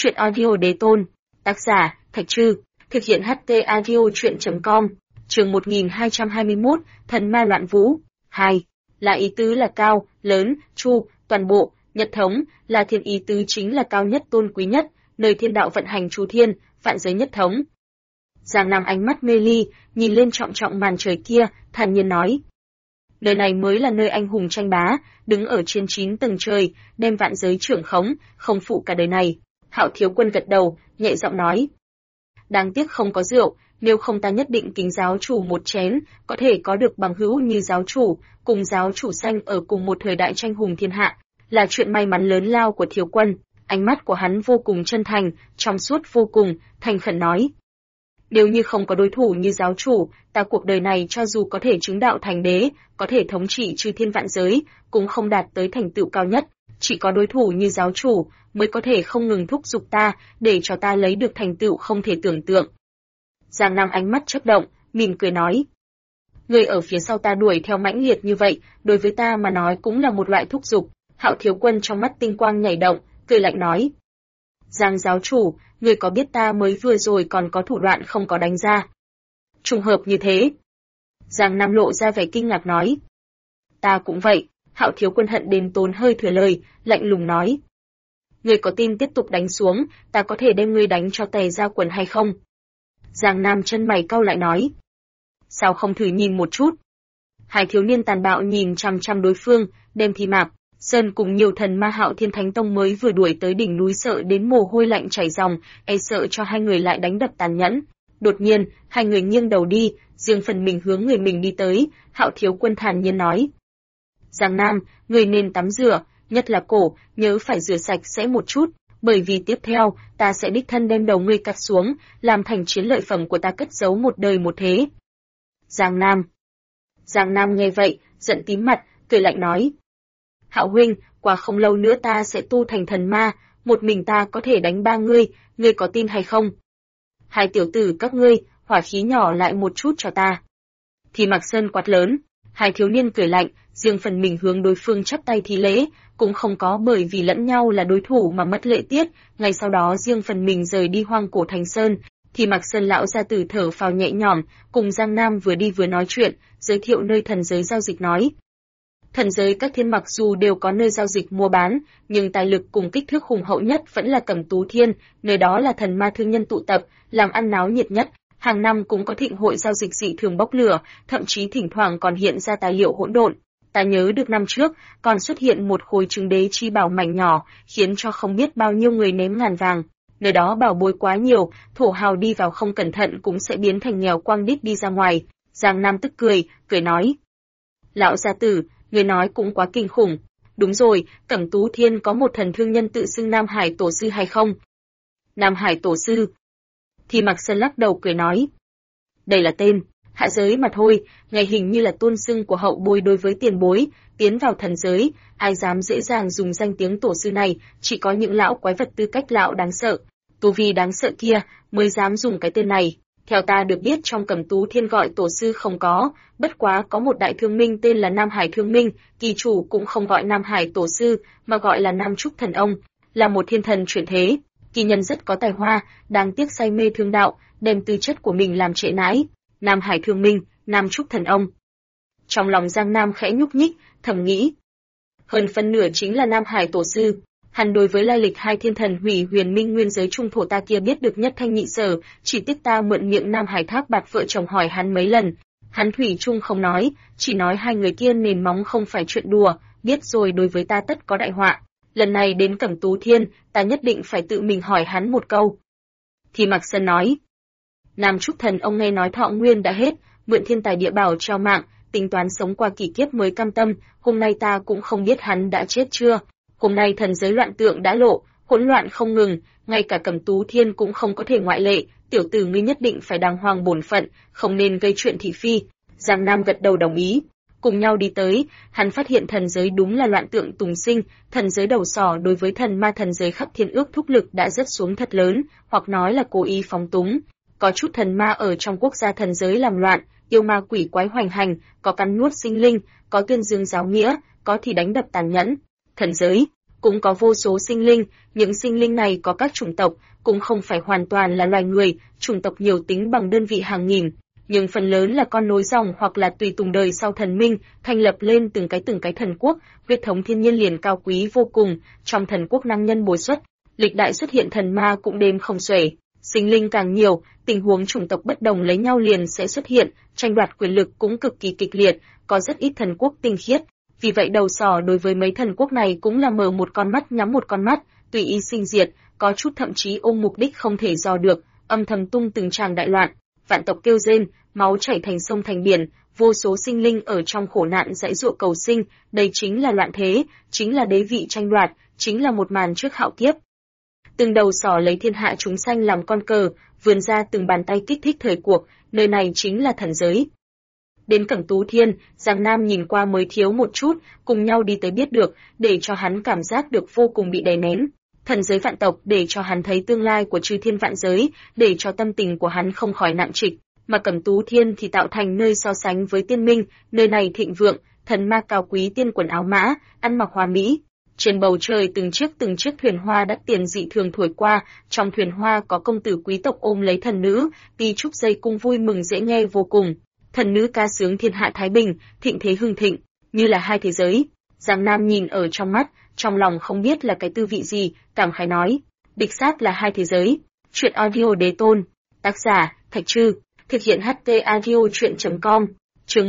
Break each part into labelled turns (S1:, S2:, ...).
S1: Truyện audio đế tôn. Tác giả, Thạch Trư. Thực hiện HT audio truyện.com. Chương 1221, Thần ma loạn vũ. 2. Là ý tứ là cao, lớn, chu, toàn bộ, nhật thống, là thiên ý tứ chính là cao nhất tôn quý nhất, nơi thiên đạo vận hành chu thiên, vạn giới nhất thống. Giang Nam ánh mắt mê ly, nhìn lên trọng trọng màn trời kia, thản nhiên nói. Nơi này mới là nơi anh hùng tranh bá, đứng ở trên 9 tầng trời, đem vạn giới trưởng khống, không phụ cả đời này. Hạo Thiếu Quân gật đầu, nhẹ giọng nói. Đáng tiếc không có rượu, nếu không ta nhất định kính giáo chủ một chén, có thể có được bằng hữu như giáo chủ, cùng giáo chủ xanh ở cùng một thời đại tranh hùng thiên hạ, là chuyện may mắn lớn lao của Thiếu Quân. Ánh mắt của hắn vô cùng chân thành, trong suốt vô cùng, thành khẩn nói. Nếu như không có đối thủ như giáo chủ, ta cuộc đời này cho dù có thể chứng đạo thành đế, có thể thống trị chư thiên vạn giới, cũng không đạt tới thành tựu cao nhất. Chỉ có đối thủ như giáo chủ mới có thể không ngừng thúc giục ta, để cho ta lấy được thành tựu không thể tưởng tượng. Giang Nam ánh mắt chớp động, mỉm cười nói. Người ở phía sau ta đuổi theo mãnh liệt như vậy, đối với ta mà nói cũng là một loại thúc giục. Hạo Thiếu Quân trong mắt tinh quang nhảy động, cười lạnh nói. Giang giáo chủ, người có biết ta mới vừa rồi còn có thủ đoạn không có đánh ra. Trùng hợp như thế. Giang Nam lộ ra vẻ kinh ngạc nói. Ta cũng vậy. Hạo Thiếu Quân hận đến tốn hơi thừa lời, lạnh lùng nói. Ngươi có tin tiếp tục đánh xuống, ta có thể đem ngươi đánh cho tè ra quần hay không? Giang Nam chân mày cau lại nói. Sao không thử nhìn một chút? Hai thiếu niên tàn bạo nhìn chăm chăm đối phương, đem Thi Mạc, Sơn cùng nhiều thần ma Hạo Thiên Thánh Tông mới vừa đuổi tới đỉnh núi sợ đến mồ hôi lạnh chảy ròng, e sợ cho hai người lại đánh đập tàn nhẫn. Đột nhiên, hai người nghiêng đầu đi, riêng phần mình hướng người mình đi tới, Hạo Thiếu Quân thản nhiên nói. Giang Nam, người nên tắm rửa, nhất là cổ, nhớ phải rửa sạch sẽ một chút, bởi vì tiếp theo, ta sẽ đích thân đem đầu ngươi cắt xuống, làm thành chiến lợi phẩm của ta cất giấu một đời một thế. Giang Nam nghe vậy, giận tím mặt, cười lạnh nói. Hạo huynh, qua không lâu nữa ta sẽ tu thành thần ma, một mình ta có thể đánh ba ngươi có tin hay không? Hai tiểu tử các ngươi, hỏa khí nhỏ lại một chút cho ta. Thì Mạc Sơn quát lớn, hai thiếu niên cười lạnh, riêng phần mình hướng đối phương chắp tay thi lễ, cũng không có bởi vì lẫn nhau là đối thủ mà mất lễ tiết, ngay sau đó riêng phần mình rời đi Hoang Cổ Thành Sơn. Thì Mạc Sơn lão gia tử thở phào nhẹ nhõm, cùng Giang Nam vừa đi vừa nói chuyện, giới thiệu nơi thần giới giao dịch nói. Thần giới các thiên mặc dù đều có nơi giao dịch mua bán, nhưng tài lực cùng kích thước hùng hậu nhất vẫn là Cẩm Tú Thiên, nơi đó là thần ma thương nhân tụ tập, làm ăn náo nhiệt nhất. Hàng năm cũng có thịnh hội giao dịch dị thường bốc lửa, thậm chí thỉnh thoảng còn hiện ra tài liệu hỗn độn. Ta nhớ được năm trước, còn xuất hiện một khối trứng đế chi bảo mảnh nhỏ, khiến cho không biết bao nhiêu người ném ngàn vàng. Nơi đó bảo bối quá nhiều, thổ hào đi vào không cẩn thận cũng sẽ biến thành nghèo quang đít đi ra ngoài. Giang Nam tức cười nói. Lão gia tử, người nói cũng quá kinh khủng. Đúng rồi, Cẩm Tú Thiên có một thần thương nhân tự xưng Nam Hải Tổ Sư hay không? Nam Hải Tổ Sư. Thì Mạc Sơn lắc đầu cười nói. Đây là tên, hạ giới mà thôi, ngày hình như là tôn xưng của hậu bối đối với tiền bối, tiến vào thần giới, ai dám dễ dàng dùng danh tiếng tổ sư này, chỉ có những lão quái vật tư cách lão đáng sợ, tu vi đáng sợ kia mới dám dùng cái tên này. Theo ta được biết trong Cẩm Tú Thiên gọi tổ sư không có, bất quá có một đại thương minh tên là Nam Hải Thương Minh, kỳ chủ cũng không gọi Nam Hải Tổ Sư, mà gọi là Nam Trúc Thần Ông, là một thiên thần chuyển thế, kỳ nhân rất có tài hoa, đáng tiếc say mê thương đạo, đem tư chất của mình làm trễ nãi. Nam Hải Thương Minh, Nam Trúc Thần Ông. Trong lòng Giang Nam khẽ nhúc nhích, thầm nghĩ. Hơn phân nửa chính là Nam Hải Tổ Sư. Hắn đối với lai lịch hai thiên thần hủy huyền minh nguyên giới trung thổ ta kia biết được nhất thanh nhị sở, chỉ tiếc ta mượn miệng Nam Hải Thác Bạt vợ chồng hỏi hắn mấy lần. Hắn thủy chung không nói, chỉ nói hai người kia nền móng không phải chuyện đùa, biết rồi đối với ta tất có đại họa. Lần này đến Cẩm Tú Thiên, ta nhất định phải tự mình hỏi hắn một câu. Thì Mạc Sơn nói. Nam Trúc Thần Ông nghe nói thọ nguyên đã hết, mượn thiên tài địa bảo treo mạng, tính toán sống qua kỷ kiếp mới cam tâm, hôm nay ta cũng không biết hắn đã chết chưa. Hôm nay thần giới loạn tượng đã lộ, hỗn loạn không ngừng, ngay cả Cẩm Tú Thiên cũng không có thể ngoại lệ, tiểu tử ngươi nhất định phải đàng hoàng bổn phận, không nên gây chuyện thị phi. Giang Nam gật đầu đồng ý. Cùng nhau đi tới, hắn phát hiện thần giới đúng là loạn tượng tùng sinh, thần giới đầu sỏ đối với thần ma thần giới khắp thiên ước thúc lực đã rất xuống thật lớn, hoặc nói là cố ý phóng túng. Có chút thần ma ở trong quốc gia thần giới làm loạn, yêu ma quỷ quái hoành hành, có cắn nuốt sinh linh, có tuyên dương giáo nghĩa, có thì đánh đập tàn nhẫn. Thần giới cũng có vô số sinh linh, những sinh linh này có các chủng tộc, cũng không phải hoàn toàn là loài người, chủng tộc nhiều tính bằng đơn vị hàng nghìn, nhưng phần lớn là con nối dòng hoặc là tùy tùng đời sau thần minh, thành lập lên từng cái thần quốc, huyết thống thiên nhiên liền cao quý vô cùng, trong thần quốc năng nhân bồi xuất, lịch đại xuất hiện thần ma cũng đếm không xuể. Sinh linh càng nhiều, tình huống chủng tộc bất đồng lấy nhau liền sẽ xuất hiện, tranh đoạt quyền lực cũng cực kỳ kịch liệt, có rất ít thần quốc tinh khiết. Vì vậy đầu sỏ đối với mấy thần quốc này cũng là mở một con mắt nhắm một con mắt, tùy ý sinh diệt, có chút thậm chí ôm mục đích không thể dò được, âm thầm tung từng tràng đại loạn, vạn tộc kêu rên, máu chảy thành sông thành biển, vô số sinh linh ở trong khổ nạn dãy dụa cầu sinh, đây chính là loạn thế, chính là đế vị tranh đoạt, chính là một màn trước hạo kiếp. Từng đầu sỏ lấy thiên hạ chúng sanh làm con cờ, vươn ra từng bàn tay kích thích thời cuộc, nơi này chính là thần giới. Đến Cẩm Tú Thiên, Giang Nam nhìn qua mới thiếu một chút, cùng nhau đi tới biết được, để cho hắn cảm giác được vô cùng bị đè nén. Thần giới vạn tộc để cho hắn thấy tương lai của chư thiên vạn giới, để cho tâm tình của hắn không khỏi nặng trịch, mà Cẩm Tú Thiên thì tạo thành nơi so sánh với tiên minh, nơi này thịnh vượng, thần ma cao quý tiên quần áo mã, ăn mặc hoa mỹ. Trên bầu trời từng chiếc thuyền hoa đắt tiền dị thường thổi qua, trong thuyền hoa có công tử quý tộc ôm lấy thần nữ, ti trúc dây cung vui mừng dễ nghe vô cùng. Thần nữ ca sướng thiên hạ thái bình, thịnh thế hưng thịnh, như là hai thế giới. Giang Nam nhìn ở trong mắt, trong lòng không biết là cái tư vị gì, cảm khái nói, đích xác là hai thế giới. Truyện audio đế tôn, tác giả Thạch Trư, thực hiện HT audio truyện.com, chương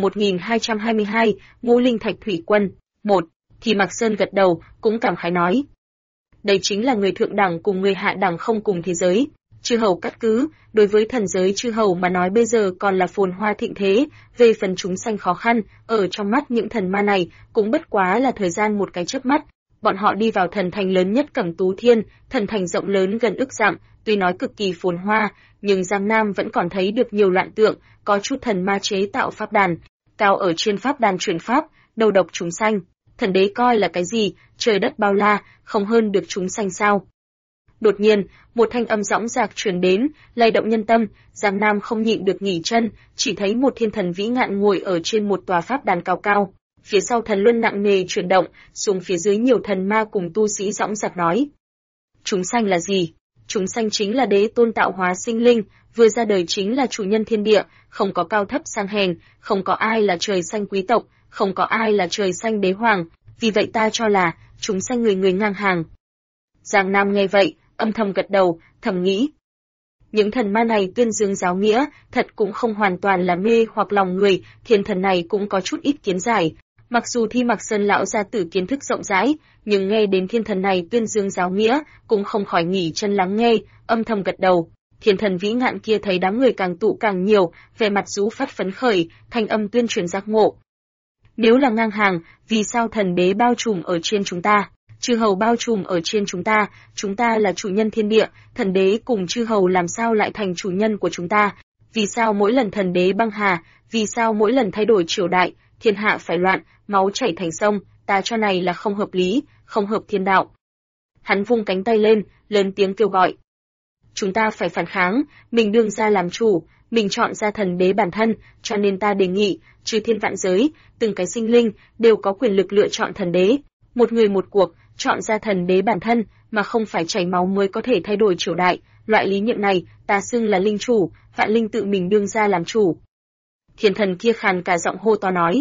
S1: 1222, Ngũ Linh Thạch Thủy Quân, 1. Thì Mạc Sơn gật đầu, cũng cảm khái nói. Đây chính là người thượng đẳng cùng người hạ đẳng không cùng thế giới. Chư hầu cắt cứ, đối với thần giới chư hầu mà nói bây giờ còn là phồn hoa thịnh thế, về phần chúng sanh khó khăn, ở trong mắt những thần ma này, cũng bất quá là thời gian một cái chớp mắt. Bọn họ đi vào thần thành lớn nhất Cẩm Tú Thiên, thần thành rộng lớn gần ức dặm, tuy nói cực kỳ phồn hoa, nhưng Giang Nam vẫn còn thấy được nhiều loạn tượng, có chút thần ma chế tạo pháp đàn, cao ở trên pháp đàn truyền pháp, đầu độc chúng sanh. Thần đế coi là cái gì, trời đất bao la, không hơn được chúng sanh sao? Đột nhiên, một thanh âm dõng dạc truyền đến, lay động nhân tâm, Giang Nam không nhịn được nghỉ chân, chỉ thấy một thiên thần vĩ ngạn ngồi ở trên một tòa pháp đàn cao cao. Phía sau thần luân nặng nề chuyển động, xuống phía dưới nhiều thần ma cùng tu sĩ dõng dạc nói. Chúng sanh là gì? Chúng sanh chính là đế tôn tạo hóa sinh linh, vừa ra đời chính là chủ nhân thiên địa, không có cao thấp sang hèn, không có ai là trời xanh quý tộc, không có ai là trời xanh đế hoàng, vì vậy ta cho là, chúng sanh người người ngang hàng. Giang Nam nghe vậy, âm thầm gật đầu, thầm nghĩ. Những thần ma này tuyên dương giáo nghĩa, thật cũng không hoàn toàn là mê hoặc lòng người, thiên thần này cũng có chút ít kiến giải. Mặc dù Thi Mạc Sơn lão gia tử kiến thức rộng rãi, nhưng nghe đến thiên thần này tuyên dương giáo nghĩa, cũng không khỏi nghỉ chân lắng nghe, âm thầm gật đầu. Thiên thần vĩ ngạn kia thấy đám người càng tụ càng nhiều, vẻ mặt rũ phát phấn khởi, thanh âm tuyên truyền giác ngộ. Nếu là ngang hàng, vì sao thần đế bao trùm ở trên chúng ta? Chư hầu bao trùm ở trên chúng ta là chủ nhân thiên địa, thần đế cùng chư hầu làm sao lại thành chủ nhân của chúng ta? Vì sao mỗi lần thần đế băng hà, vì sao mỗi lần thay đổi triều đại, thiên hạ phải loạn, máu chảy thành sông, ta cho này là không hợp lý, không hợp thiên đạo. Hắn vung cánh tay lên, lớn tiếng kêu gọi. Chúng ta phải phản kháng, mình đương ra làm chủ, mình chọn ra thần đế bản thân, cho nên ta đề nghị, chư thiên vạn giới, từng cái sinh linh, đều có quyền lực lựa chọn thần đế. Một người một cuộc, chọn ra thần đế bản thân, mà không phải chảy máu mới có thể thay đổi triều đại. Loại lý niệm này, ta xưng là linh chủ, vạn linh tự mình đương ra làm chủ. Thiên thần kia khàn cả giọng hô to nói.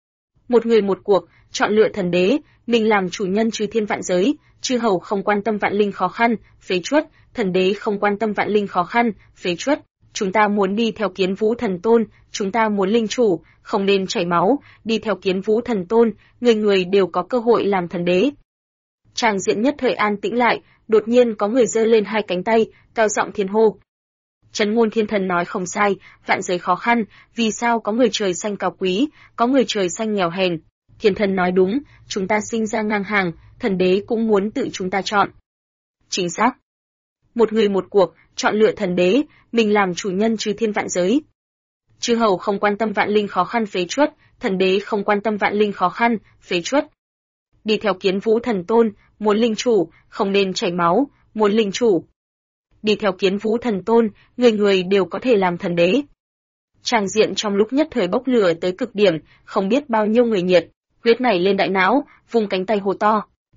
S1: Một người một cuộc, chọn lựa thần đế, mình làm chủ nhân chư thiên vạn giới, chư hầu không quan tâm vạn linh khó khăn, phế truất, thần đế không quan tâm vạn linh khó khăn, phế truất. Chúng ta muốn đi theo Kiến Vũ Thần Tôn, chúng ta muốn linh chủ, không nên chảy máu, đi theo Kiến Vũ Thần Tôn, người người đều có cơ hội làm thần đế. Tràng diện nhất thời an tĩnh lại, đột nhiên có người giơ lên hai cánh tay, cao giọng thiên hô. Trấn Ngôn Thiên Thần nói không sai, vạn giới khó khăn, vì sao có người trời xanh cao quý, có người trời xanh nghèo hèn. Thiên Thần nói đúng, chúng ta sinh ra ngang hàng, thần đế cũng muốn tự chúng ta chọn. Chính xác. Một người một cuộc, chọn lựa thần đế, mình làm chủ nhân chư thiên vạn giới. Chư hầu không quan tâm vạn linh khó khăn phế truất, thần đế không quan tâm vạn linh khó khăn, phế truất. Đi theo Kiến Vũ Thần Tôn, muốn linh chủ, không nên chảy máu, muốn linh chủ. Đi theo Kiến Vũ Thần Tôn, người người đều có thể làm thần đế. Tràng diện trong lúc nhất thời bốc lửa tới cực điểm, không biết bao nhiêu người nhiệt, huyết nảy lên đại não, vùng cánh tay hô to.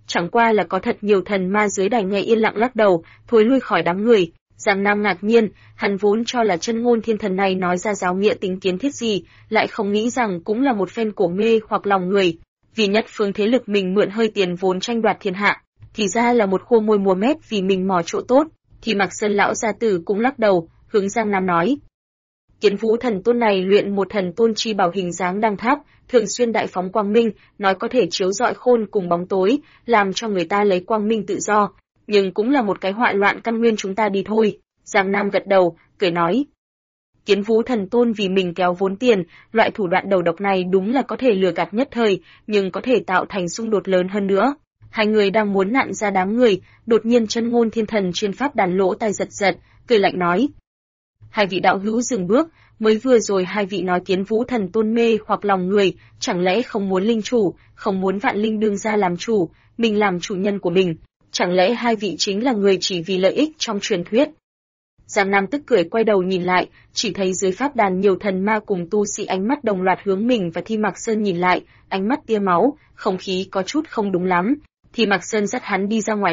S1: chẳng qua là có thật nhiều thần ma dưới đài nghe yên lặng lắc đầu, thối lui khỏi đám người. Giang Nam ngạc nhiên, hắn vốn cho là Chân Ngôn Thiên Thần này nói ra giáo nghĩa tính kiến thiết gì, lại không nghĩ rằng cũng là một phen cổ mê hoặc lòng người. Vì nhất phương thế lực mình mượn hơi tiền vốn tranh đoạt thiên hạ, thì ra là một khua môi múa mép vì mình mò chỗ tốt. Thì Mạc Sơn lão gia tử cũng lắc đầu, hướng Giang Nam nói: Kiến Vũ Thần Tôn này luyện một thần tôn chi bảo hình dáng đăng tháp, thường xuyên đại phóng quang minh, nói có thể chiếu rọi khôn cùng bóng tối, làm cho người ta lấy quang minh tự do, nhưng cũng là một cái họa loạn căn nguyên chúng ta đi thôi. Giang Nam gật đầu, cười nói: Kiến Vũ Thần Tôn vì mình kéo vốn tiền, loại thủ đoạn đầu độc này đúng là có thể lừa gạt nhất thời, nhưng có thể tạo thành xung đột lớn hơn nữa. Hai người đang muốn nặn ra đám người, đột nhiên Chân Ngôn Thiên Thần trên pháp đàn lỗ tai giật giật, cười lạnh nói: Hai vị đạo hữu dừng bước, mới vừa rồi hai vị nói Kiến Vũ Thần Tôn mê hoặc lòng người, chẳng lẽ không muốn linh chủ, không muốn vạn linh đương ra làm chủ, mình làm chủ nhân của mình, chẳng lẽ hai vị chính là người chỉ vì lợi ích trong truyền thuyết? Giang Nam tức cười quay đầu nhìn lại, chỉ thấy dưới pháp đàn nhiều thần ma cùng tu sĩ ánh mắt đồng loạt hướng mình và Thi Mạc Sơn nhìn lại, ánh mắt tia máu, không khí có chút không đúng lắm. Thi Mạc Sơn dắt hắn đi ra ngoài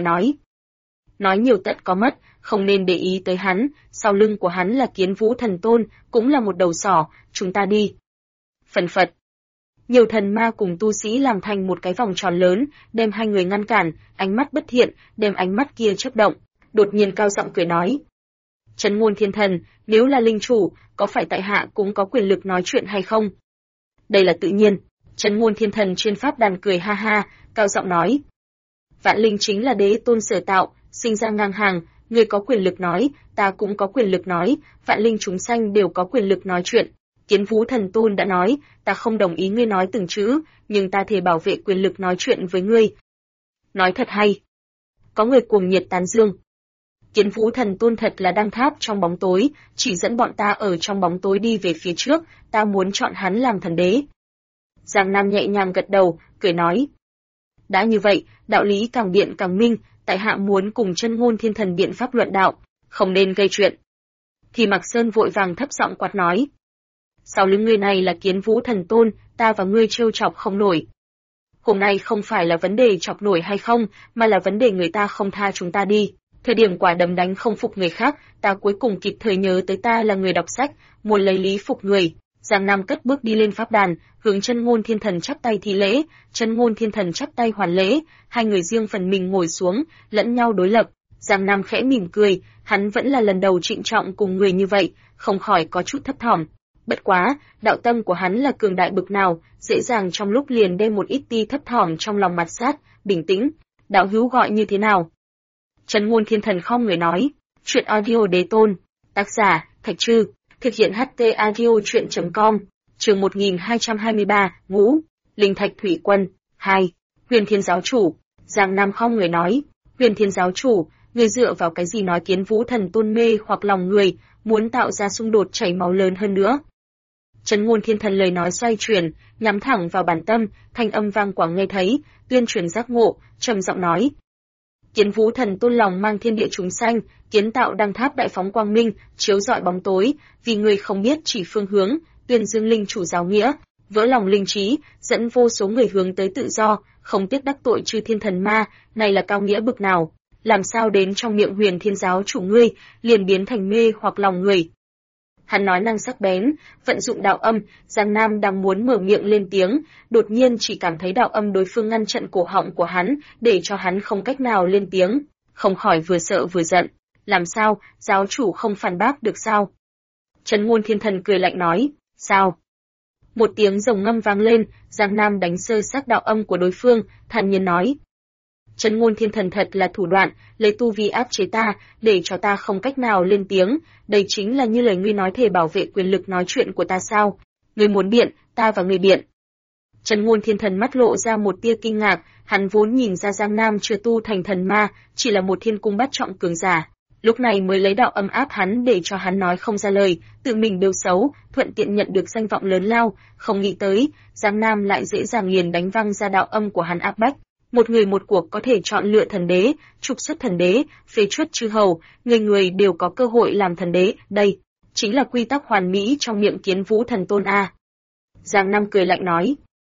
S1: nói nhiều tận có mất, không nên để ý tới hắn, sau lưng của hắn là Kiến Vũ Thần Tôn, cũng là một đầu sỏ, chúng ta đi. Phần phật. Nhiều thần ma cùng tu sĩ làm thành một cái vòng tròn lớn, đem hai người ngăn cản, ánh mắt bất thiện, đem ánh mắt kia chớp động, đột nhiên cao giọng cười nói: Chân Ngôn Thiên Thần, nếu là linh chủ, có phải tại hạ cũng có quyền lực nói chuyện hay không? Đây là tự nhiên. Chân Ngôn Thiên Thần trên pháp đàn cười ha ha, cao giọng nói: Vạn linh chính là đế tôn sở tạo, sinh ra ngang hàng, ngươi có quyền lực nói, ta cũng có quyền lực nói, vạn linh chúng sanh đều có quyền lực nói chuyện. Kiến Vũ Thần Tôn đã nói, ta không đồng ý ngươi nói từng chữ, nhưng ta thề bảo vệ quyền lực nói chuyện với ngươi. Nói thật hay. Có người cuồng nhiệt tán dương. Kiến Vũ Thần Tôn thật là đăng tháp trong bóng tối, chỉ dẫn bọn ta ở trong bóng tối đi về phía trước, ta muốn chọn hắn làm thần đế. Giang Nam nhẹ nhàng gật đầu, cười nói: Đã như vậy, đạo lý càng biện càng minh, tại hạ muốn cùng Chân Ngôn Thiên Thần biện pháp luận đạo, không nên gây chuyện. Thì Mạc Sơn vội vàng thấp giọng quát nói: Sau lưng ngươi này là Kiến Vũ Thần Tôn, ta và ngươi trêu chọc không nổi. Hôm nay không phải là vấn đề chọc nổi hay không, mà là vấn đề người ta không tha chúng ta đi. Thời điểm quả đấm đánh không phục người khác, ta cuối cùng kịp thời nhớ tới ta là người đọc sách, muốn lấy lý phục người. Giang Nam cất bước đi lên pháp đàn, hướng Chân Ngôn Thiên Thần chắp tay thi lễ, Chân Ngôn Thiên Thần chắp tay hoàn lễ, hai người riêng phần mình ngồi xuống, lẫn nhau đối lập. Giang Nam khẽ mỉm cười, hắn vẫn là lần đầu trịnh trọng cùng người như vậy, không khỏi có chút thấp thỏm. Bất quá, đạo tâm của hắn là cường đại bực nào, dễ dàng trong lúc liền đem một ít ti thấp thỏm trong lòng mặt sát, bình tĩnh. Đạo hữu gọi như thế nào? Chân Ngôn Thiên Thần khom người nói: Chuyện audio đế tôn, tác giả Thạch Trư, thực hiện HT audio truyện.com, chương 1223, Ngũ, Linh Thạch Thủy Quân, 2, Huyền Thiên Giáo Chủ. Giang Nam khom người nói: Huyền Thiên Giáo Chủ, ngươi dựa vào cái gì nói Kiến Vũ Thần Tôn mê hoặc lòng người, muốn tạo ra xung đột chảy máu lớn hơn nữa? Chân Ngôn Thiên Thần lời nói xoay chuyển, nhắm thẳng vào bản tâm, thanh âm vang quảng nghe thấy, tuyên truyền giác ngộ, trầm giọng nói: Kiến Vũ Thần Tôn lòng mang thiên địa chúng sanh, kiến tạo đăng tháp đại phóng quang minh, chiếu rọi bóng tối, vì người không biết chỉ phương hướng, tuyên dương linh chủ giáo nghĩa, vỡ lòng linh trí, dẫn vô số người hướng tới tự do, không tiếc đắc tội chư thiên thần ma, này là cao nghĩa bực nào? Làm sao đến trong miệng Huyền Thiên Giáo Chủ ngươi, liền biến thành mê hoặc lòng người? Hắn nói năng sắc bén, vận dụng đạo âm, Giang Nam đang muốn mở miệng lên tiếng, đột nhiên chỉ cảm thấy đạo âm đối phương ngăn chặn cổ họng của hắn, để cho hắn không cách nào lên tiếng, không khỏi vừa sợ vừa giận. Làm sao, giáo chủ không phản bác được sao? Chân Ngôn Thiên Thần cười lạnh nói: Sao? Một tiếng rồng ngâm vang lên, Giang Nam đánh sơ xác đạo âm của đối phương, thản nhiên nói: Chân Ngôn Thiên Thần thật là thủ đoạn, lấy tu vi áp chế ta, để cho ta không cách nào lên tiếng, đây chính là như lời ngươi nói thể bảo vệ quyền lực nói chuyện của ta sao? Ngươi muốn biện, ta và ngươi biện. Chân Ngôn Thiên Thần mắt lộ ra một tia kinh ngạc, hắn vốn nhìn ra Giang Nam chưa tu thành thần ma, chỉ là một thiên cung bát trọng cường giả, lúc này mới lấy đạo âm áp hắn để cho hắn nói không ra lời, tự mình bêu xấu, thuận tiện nhận được danh vọng lớn lao, không nghĩ tới, Giang Nam lại dễ dàng liền đánh văng ra đạo âm của hắn áp bách. Một người một cuộc có thể chọn lựa thần đế, trục xuất thần đế, phế truất chư hầu, người người đều có cơ hội làm thần đế, đây chính là quy tắc hoàn mỹ trong miệng Kiến Vũ Thần Tôn a. Giang Nam cười lạnh nói: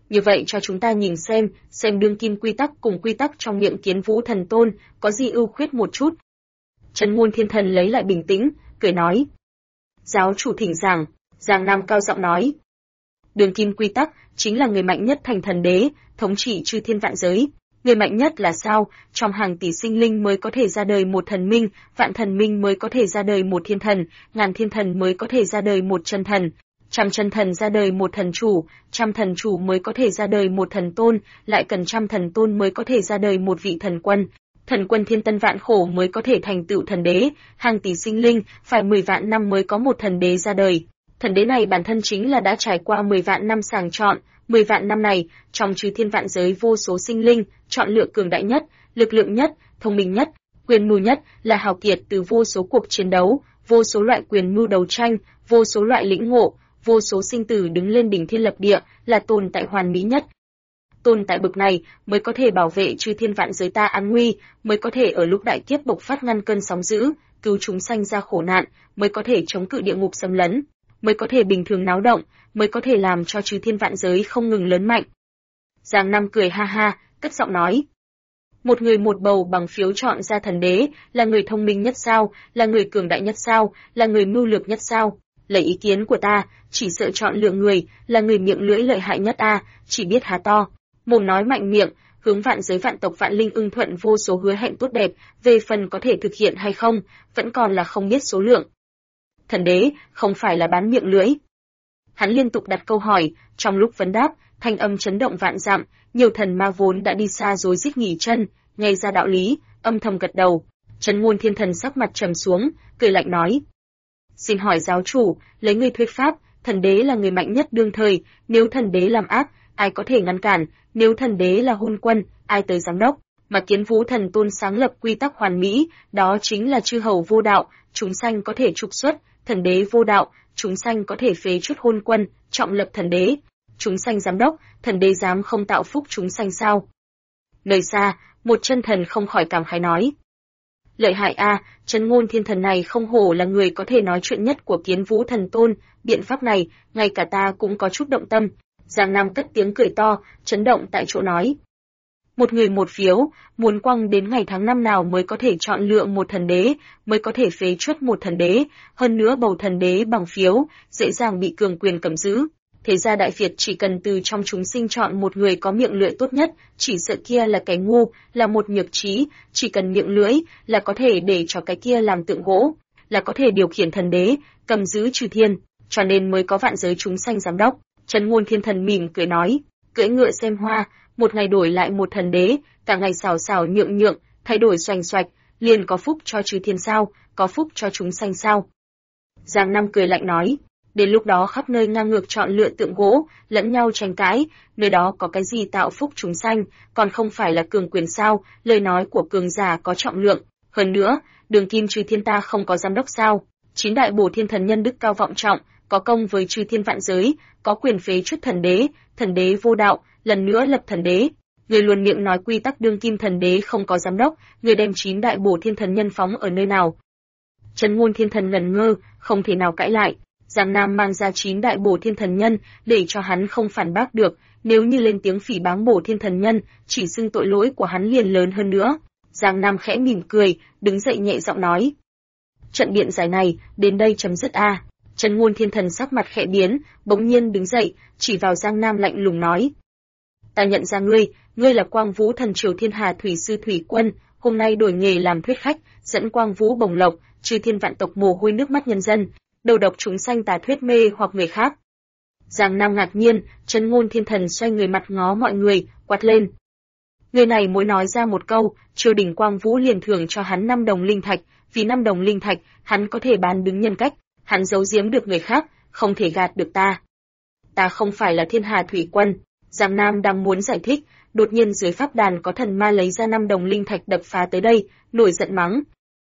S1: Như vậy cho chúng ta nhìn xem đương kim quy tắc cùng quy tắc trong miệng Kiến Vũ Thần Tôn có gì ưu khuyết một chút. Trấn Ngôn Thiên Thần lấy lại bình tĩnh, cười nói. Giáo chủ thỉnh giảng, Giang Nam cao giọng nói. Đương kim quy tắc chính là người mạnh nhất thành thần đế, thống trị chư thiên vạn giới. Người mạnh nhất là sao? Trong hàng tỷ sinh linh mới có thể ra đời một thần minh, vạn thần minh mới có thể ra đời một thiên thần, ngàn thiên thần mới có thể ra đời một chân thần, trăm chân thần ra đời một thần chủ, trăm thần chủ mới có thể ra đời một thần tôn, lại cần trăm thần tôn mới có thể ra đời một vị thần quân. Thần quân thiên tân vạn khổ mới có thể thành tựu thần đế, hàng tỷ sinh linh, phải 10 vạn năm mới có một thần đế ra đời. Thần đế này bản thân chính là đã trải qua 10 vạn năm sàng chọn, 10 vạn năm này, trong chư thiên vạn giới vô số sinh linh, chọn lựa cường đại nhất, lực lượng nhất, thông minh nhất, quyền mưu nhất, là hào kiệt từ vô số cuộc chiến đấu, vô số loại quyền mưu đấu tranh, vô số loại lĩnh ngộ, vô số sinh tử đứng lên đỉnh thiên lập địa, là tồn tại hoàn mỹ nhất. Tồn tại bực này mới có thể bảo vệ chư thiên vạn giới ta an nguy, mới có thể ở lúc đại kiếp bộc phát ngăn cơn sóng dữ, cứu chúng sanh ra khổ nạn, mới có thể chống cự địa ngục xâm lấn, mới có thể bình thường náo động, mới có thể làm cho chư thiên vạn giới không ngừng lớn mạnh. Giang Nam cười ha ha, cất giọng nói. Một người một bầu bằng phiếu chọn ra thần đế, là người thông minh nhất sao, là người cường đại nhất sao, là người mưu lược nhất sao? Lấy ý kiến của ta, chỉ sợ chọn lựa người, là người miệng lưỡi lợi hại nhất chỉ biết há to, mồm nói mạnh miệng, hướng vạn giới vạn tộc vạn linh ưng thuận vô số hứa hẹn tốt đẹp, về phần có thể thực hiện hay không, vẫn còn là không biết số lượng. Thần đế, không phải là bán miệng lưỡi. Hắn liên tục đặt câu hỏi, trong lúc vấn đáp, thanh âm chấn động vạn dặm, nhiều thần ma vốn đã đi xa rồi rít nghỉ chân, nghe ra đạo lý, âm thầm gật đầu. Trấn Ngôn Thiên Thần sắc mặt trầm xuống, cười lạnh nói. Xin hỏi giáo chủ, lấy người thuyết pháp, thần đế là người mạnh nhất đương thời, nếu thần đế làm ác, ai có thể ngăn cản, nếu thần đế là hôn quân, ai tới giám đốc, mà Kiến Vũ Thần Tôn sáng lập quy tắc hoàn mỹ, đó chính là chư hầu vô đạo, chúng sanh có thể trục xuất, thần đế vô đạo, chúng sanh có thể phế chút hôn quân, trọng lập thần đế, chúng sanh giám đốc, thần đế dám không tạo phúc chúng sanh sao? Nơi xa, một chân thần không khỏi cảm khái nói. Lợi hại Trấn Ngôn Thiên Thần này không hổ là người có thể nói chuyện nhất của Kiến Vũ Thần Tôn, biện pháp này, ngay cả ta cũng có chút động tâm. Giang Nam cất tiếng cười to, chấn động tại chỗ nói. Một người một phiếu, muốn quăng đến ngày tháng năm nào mới có thể chọn lựa một thần đế, mới có thể phế truất một thần đế, hơn nữa bầu thần đế bằng phiếu, dễ dàng bị cường quyền cầm giữ. Thế ra Đại Việt chỉ cần từ trong chúng sinh chọn một người có miệng lưỡi tốt nhất, chỉ sợ kia là cái ngu, là một nhược trí, chỉ cần miệng lưỡi là có thể để cho cái kia làm tượng gỗ, là có thể điều khiển thần đế, cầm giữ trừ thiên, cho nên mới có vạn giới chúng sanh giám đốc. Trấn Ngôn Thiên Thần mỉm cười nói, cưỡi ngựa xem hoa, một ngày đổi lại một thần đế, cả ngày xào xào nhượng nhượng, thay đổi xoành xoạch, liền có phúc cho trừ thiên sao, có phúc cho chúng sanh sao? Giang Nam cười lạnh nói, đến lúc đó khắp nơi ngang ngược chọn lựa tượng gỗ, lẫn nhau tranh cãi, nơi đó có cái gì tạo phúc chúng sanh, còn không phải là cường quyền sao? Lời nói của cường giả có trọng lượng, hơn nữa, đường kim trừ thiên ta không có giám đốc sao? 9 đại bổ thiên thần nhân đức cao vọng trọng, có công với chư thiên vạn giới, có quyền phế truất thần đế vô đạo, lần nữa lập thần đế. Người luôn miệng nói quy tắc đương kim thần đế không có giám đốc, người đem 9 đại bổ thiên thần nhân phóng ở nơi nào? Trấn Ngôn Thiên Thần ngẩn ngơ, không thể nào cãi lại. Giang Nam mang ra 9 đại bổ thiên thần nhân, để cho hắn không phản bác được, nếu như lên tiếng phỉ báng bổ thiên thần nhân, chỉ xưng tội lỗi của hắn liền lớn hơn nữa. Giang Nam khẽ mỉm cười, đứng dậy nhẹ giọng nói. Trận biện giải này, đến đây chấm dứt Trấn Ngôn Thiên Thần sắc mặt khẽ biến, bỗng nhiên đứng dậy, chỉ vào Giang Nam lạnh lùng nói. Ta nhận ra ngươi là Quang Vũ Thần Triều Thiên Hà Thủy Sư Thủy Quân, hôm nay đổi nghề làm thuyết khách, dẫn Quang Vũ bồng lộc, chư thiên vạn tộc mồ hôi nước mắt nhân dân, đầu độc chúng sanh tà thuyết mê hoặc người khác. Giang Nam ngạc nhiên, Trấn Ngôn Thiên Thần xoay người mặt ngó mọi người, quát lên. Người này mỗi nói ra một câu, triều đình Quang Vũ liền thưởng cho hắn 5 đồng linh thạch, vì 5 đồng linh thạch, hắn có thể bán đứng nhân cách, hắn giấu giếm được người khác, không thể gạt được ta. Ta không phải là Thiên Hà Thủy Quân. Giang Nam đang muốn giải thích, đột nhiên dưới pháp đàn có thần ma lấy ra 5 đồng linh thạch đập phá tới đây, nổi giận mắng.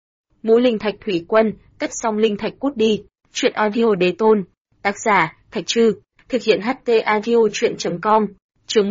S1: Mũ linh thạch Thủy Quân, cất xong linh thạch cút đi. Chuyện audio đế tôn. Tác giả, Thạch Trư. Thực hiện HT audio chuyện.com. Chương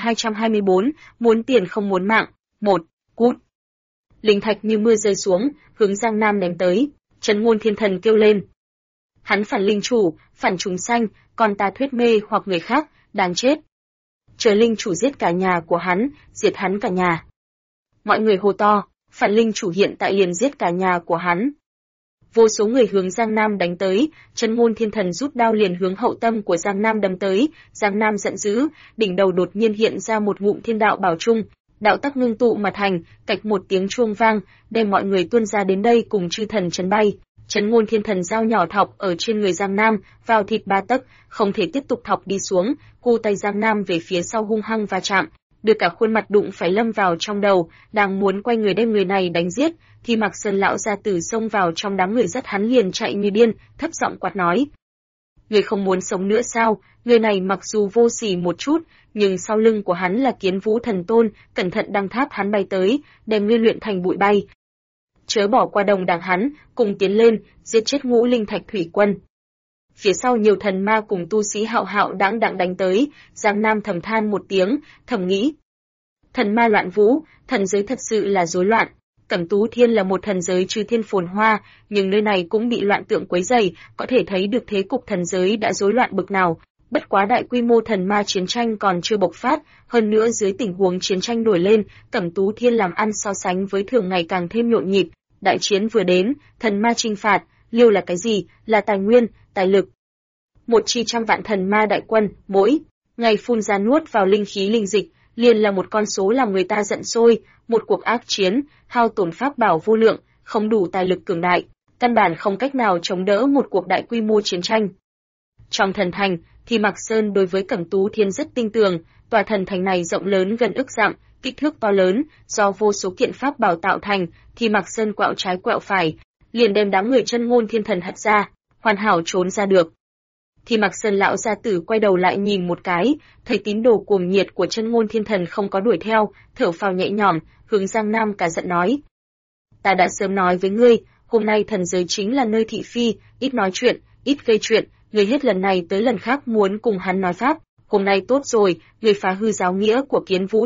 S1: 1224, muốn tiền không muốn mạng. 1. Cút. Linh thạch như mưa rơi xuống, hướng Giang Nam ném tới. Trấn Ngôn Thiên Thần kêu lên. Hắn phản linh chủ, phản chúng sanh, còn ta thuyết mê hoặc người khác, đáng chết. chờ linh chủ giết cả nhà của hắn, diệt hắn cả nhà. Mọi người hô to, phản linh chủ hiện tại liền giết cả nhà của hắn. Vô số người hướng Giang Nam đánh tới, Chân Ngôn Thiên Thần rút đao liền hướng hậu tâm của Giang Nam đâm tới, Giang Nam giận dữ, đỉnh đầu đột nhiên hiện ra một ngụm thiên đạo bảo trung, đạo tắc ngưng tụ mà thành, cạch một tiếng chuông vang, đem mọi người tuôn ra đến đây cùng chư thần chấn bay. Chân Ngôn Thiên Thần dao nhỏ thọc ở trên người Giang Nam, vào thịt 3 tấc, không thể tiếp tục thọc đi xuống, cu tay Giang Nam về phía sau hung hăng va chạm, đưa cả khuôn mặt đụng phải lâm vào trong đầu, đang muốn quay người đem người này đánh giết, thì Mạc Sơn lão gia tử xông vào trong đám người dắt hắn liền chạy như điên, thấp giọng quát nói: "Ngươi không muốn sống nữa sao?" Người này mặc dù vô sỉ một chút, nhưng sau lưng của hắn là Kiến Vũ Thần Tôn, cẩn thận đăng tháp hắn bay tới, đem ngươi luyện thành bụi bay. Chớ bỏ qua đồng đảng hắn, cùng tiến lên, giết chết Ngũ Linh Thạch Thủy Quân. Phía sau nhiều thần ma cùng tu sĩ hạo hạo đãng đãng đánh tới, Giang Nam thầm than một tiếng, thầm nghĩ: thần ma loạn vũ, thần giới thật sự là rối loạn. Cẩm Tú Thiên là một thần giới chư thiên phồn hoa, nhưng nơi này cũng bị loạn tượng quấy rầy, có thể thấy được thế cục thần giới đã rối loạn bực nào. Bất quá đại quy mô thần ma chiến tranh còn chưa bộc phát, hơn nữa dưới tình huống chiến tranh nổi lên, Cẩm Tú Thiên làm ăn so sánh với thường ngày càng thêm nhộn nhịp. Đại chiến vừa đến, thần ma chinh phạt, liêu là cái gì? Là tài nguyên, tài lực. 100 vạn thần ma đại quân, mỗi ngày phun ra nuốt vào linh khí linh dịch, liền là một con số làm người ta giận sôi, một cuộc ác chiến, hao tổn pháp bảo vô lượng, không đủ tài lực cường đại, căn bản không cách nào chống đỡ một cuộc đại quy mô chiến tranh. Trong thần thành, thì Mạc Sơn đối với Cẩm Tú Thiên rất tin tưởng, tòa thần thành này rộng lớn gần ức dặm, kích thước to lớn, do vô số kiện pháp bảo tạo thành, thì Mạc Sơn quẹo trái quẹo phải, liền đem đám người Chân Ngôn Thiên Thần hất ra, hoàn hảo trốn ra được. Thì Mạc Sơn lão gia tử quay đầu lại nhìn một cái, thấy tín đồ cuồng nhiệt của Chân Ngôn Thiên Thần không có đuổi theo, thở phào nhẹ nhõm, hướng Giang Nam cả giận nói: "Ta đã sớm nói với ngươi, hôm nay thần giới chính là nơi thị phi, ít nói chuyện, ít gây chuyện, ngươi hết lần này tới lần khác muốn cùng hắn nói pháp. Hôm nay tốt rồi, ngươi phá hư giáo nghĩa của Kiến Vũ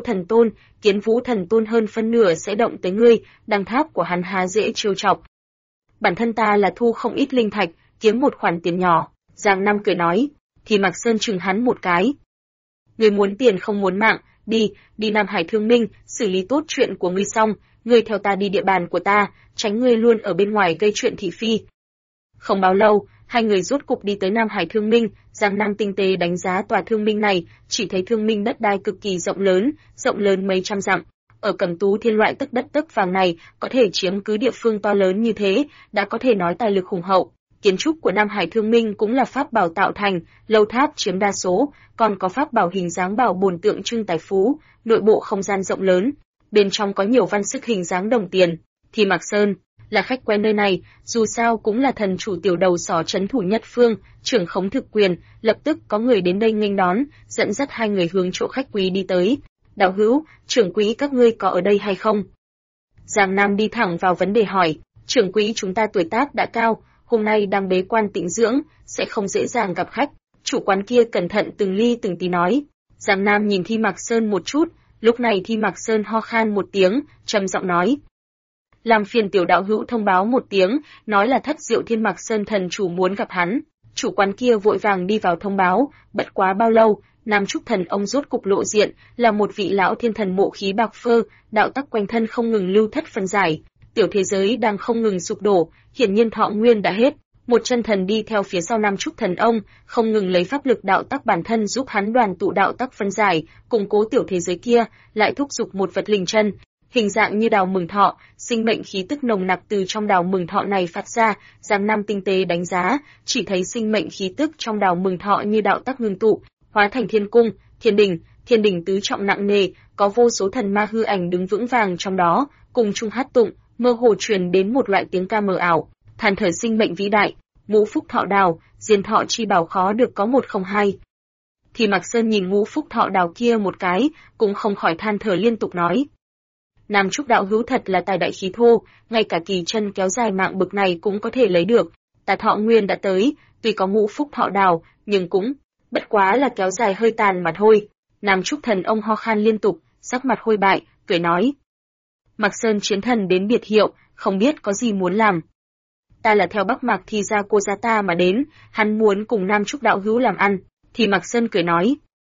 S1: Thần Tôn hơn phân nửa sẽ động tới ngươi, đăng tháp của hắn há dễ trêu chọc. Bản thân ta là thu không ít linh thạch, kiếm một khoản tiền nhỏ." Giang Nam cười nói, thì Mạc Sơn chừng hắn một cái: "Ngươi muốn tiền không muốn mạng, đi Nam Hải Thương Minh, xử lý tốt chuyện của ngươi xong, ngươi theo ta đi địa bàn của ta, tránh ngươi luôn ở bên ngoài gây chuyện thị phi." Không bao lâu, hai người rốt cục đi tới Nam Hải Thương Minh, Giang Nam tinh tế đánh giá tòa Thương Minh này, chỉ thấy Thương Minh đất đai cực kỳ rộng lớn mấy trăm dặm. Ở Cẩm Tú Thiên loại tức đất tức vàng này, có thể chiếm cứ địa phương to lớn như thế, đã có thể nói tài lực hùng hậu. Kiến trúc của Nam Hải Thương Minh cũng là pháp bảo tạo thành, lâu tháp chiếm đa số, còn có pháp bảo hình dáng bảo bồn tượng trưng tài phú, nội bộ không gian rộng lớn, bên trong có nhiều văn sức hình dáng đồng tiền. Thì Mạc Sơn là khách quen nơi này, dù sao cũng là thần chủ tiểu đầu sỏ trấn thủ nhất phương, trưởng khống thực quyền, lập tức có người đến đây nghênh đón, dẫn dắt hai người hướng chỗ khách quý đi tới. "Đạo hữu, trưởng quỹ các ngươi có ở đây hay không?" Giang Nam đi thẳng vào vấn đề hỏi. "Trưởng quỹ chúng ta tuổi tác đã cao, hôm nay đang bế quan tĩnh dưỡng, sẽ không dễ dàng gặp khách." Chủ quán kia cẩn thận từng ly từng tí nói. Giang Nam nhìn Thi Mạc Sơn một chút, lúc này Thi Mạc Sơn ho khan một tiếng, trầm giọng nói: "Làm phiền tiểu đạo hữu thông báo một tiếng, nói là Thất Diệu Thiên Mạc Sơn thần chủ muốn gặp hắn." Chủ quán kia vội vàng đi vào thông báo, bất quá bao lâu, Nam Trúc Thần ông rốt cục lộ diện, là một vị lão thiên thần mộ khí bạc phơ, đạo tắc quanh thân không ngừng lưu thất phân giải, tiểu thế giới đang không ngừng sụp đổ, hiển nhiên thọ nguyên đã hết. Một chân thần đi theo phía sau Nam Trúc Thần ông, không ngừng lấy pháp lực đạo tắc bản thân giúp hắn đoàn tụ đạo tắc phân giải, củng cố tiểu thế giới kia, lại thúc giục một vật linh chân, hình dạng như đào mừng thọ, sinh mệnh khí tức nồng nặc từ trong đào mừng thọ này phát ra. Giang Nam tinh tế đánh giá, chỉ thấy sinh mệnh khí tức trong đào mừng thọ như đạo tắc ngưng tụ, hóa thành thiên cung, thiên đình tứ trọng nặng nề, có vô số thần ma hư ảnh đứng vững vàng trong đó, cùng chung hát tụng, mơ hồ truyền đến một loại tiếng ca mờ ảo, than thở sinh mệnh vĩ đại, ngũ phúc thọ đào, diên thọ chi bảo khó được có một không hai. Thì Mạc Sơn nhìn ngũ phúc thọ đào kia một cái, cũng không khỏi than thở liên tục nói: "Nam Trúc đạo hữu thật là tài đại khí thô, ngay cả kỳ chân kéo dài mạng bực này cũng có thể lấy được. Ta thọ nguyên đã tới, tuy có ngũ phúc thọ đào, nhưng cũng bất quá là kéo dài hơi tàn mà thôi." Nam Trúc Thần ông ho khan liên tục, sắc mặt hôi bại, cười nói: "Mạc Sơn chiến thần đến biệt hiệu, không biết có gì muốn làm." "Ta là theo Bắc Mạc Thi gia cô gia ta mà đến, hắn muốn cùng Nam Trúc đạo hữu làm ăn." Thì Mạc Sơn cười nói: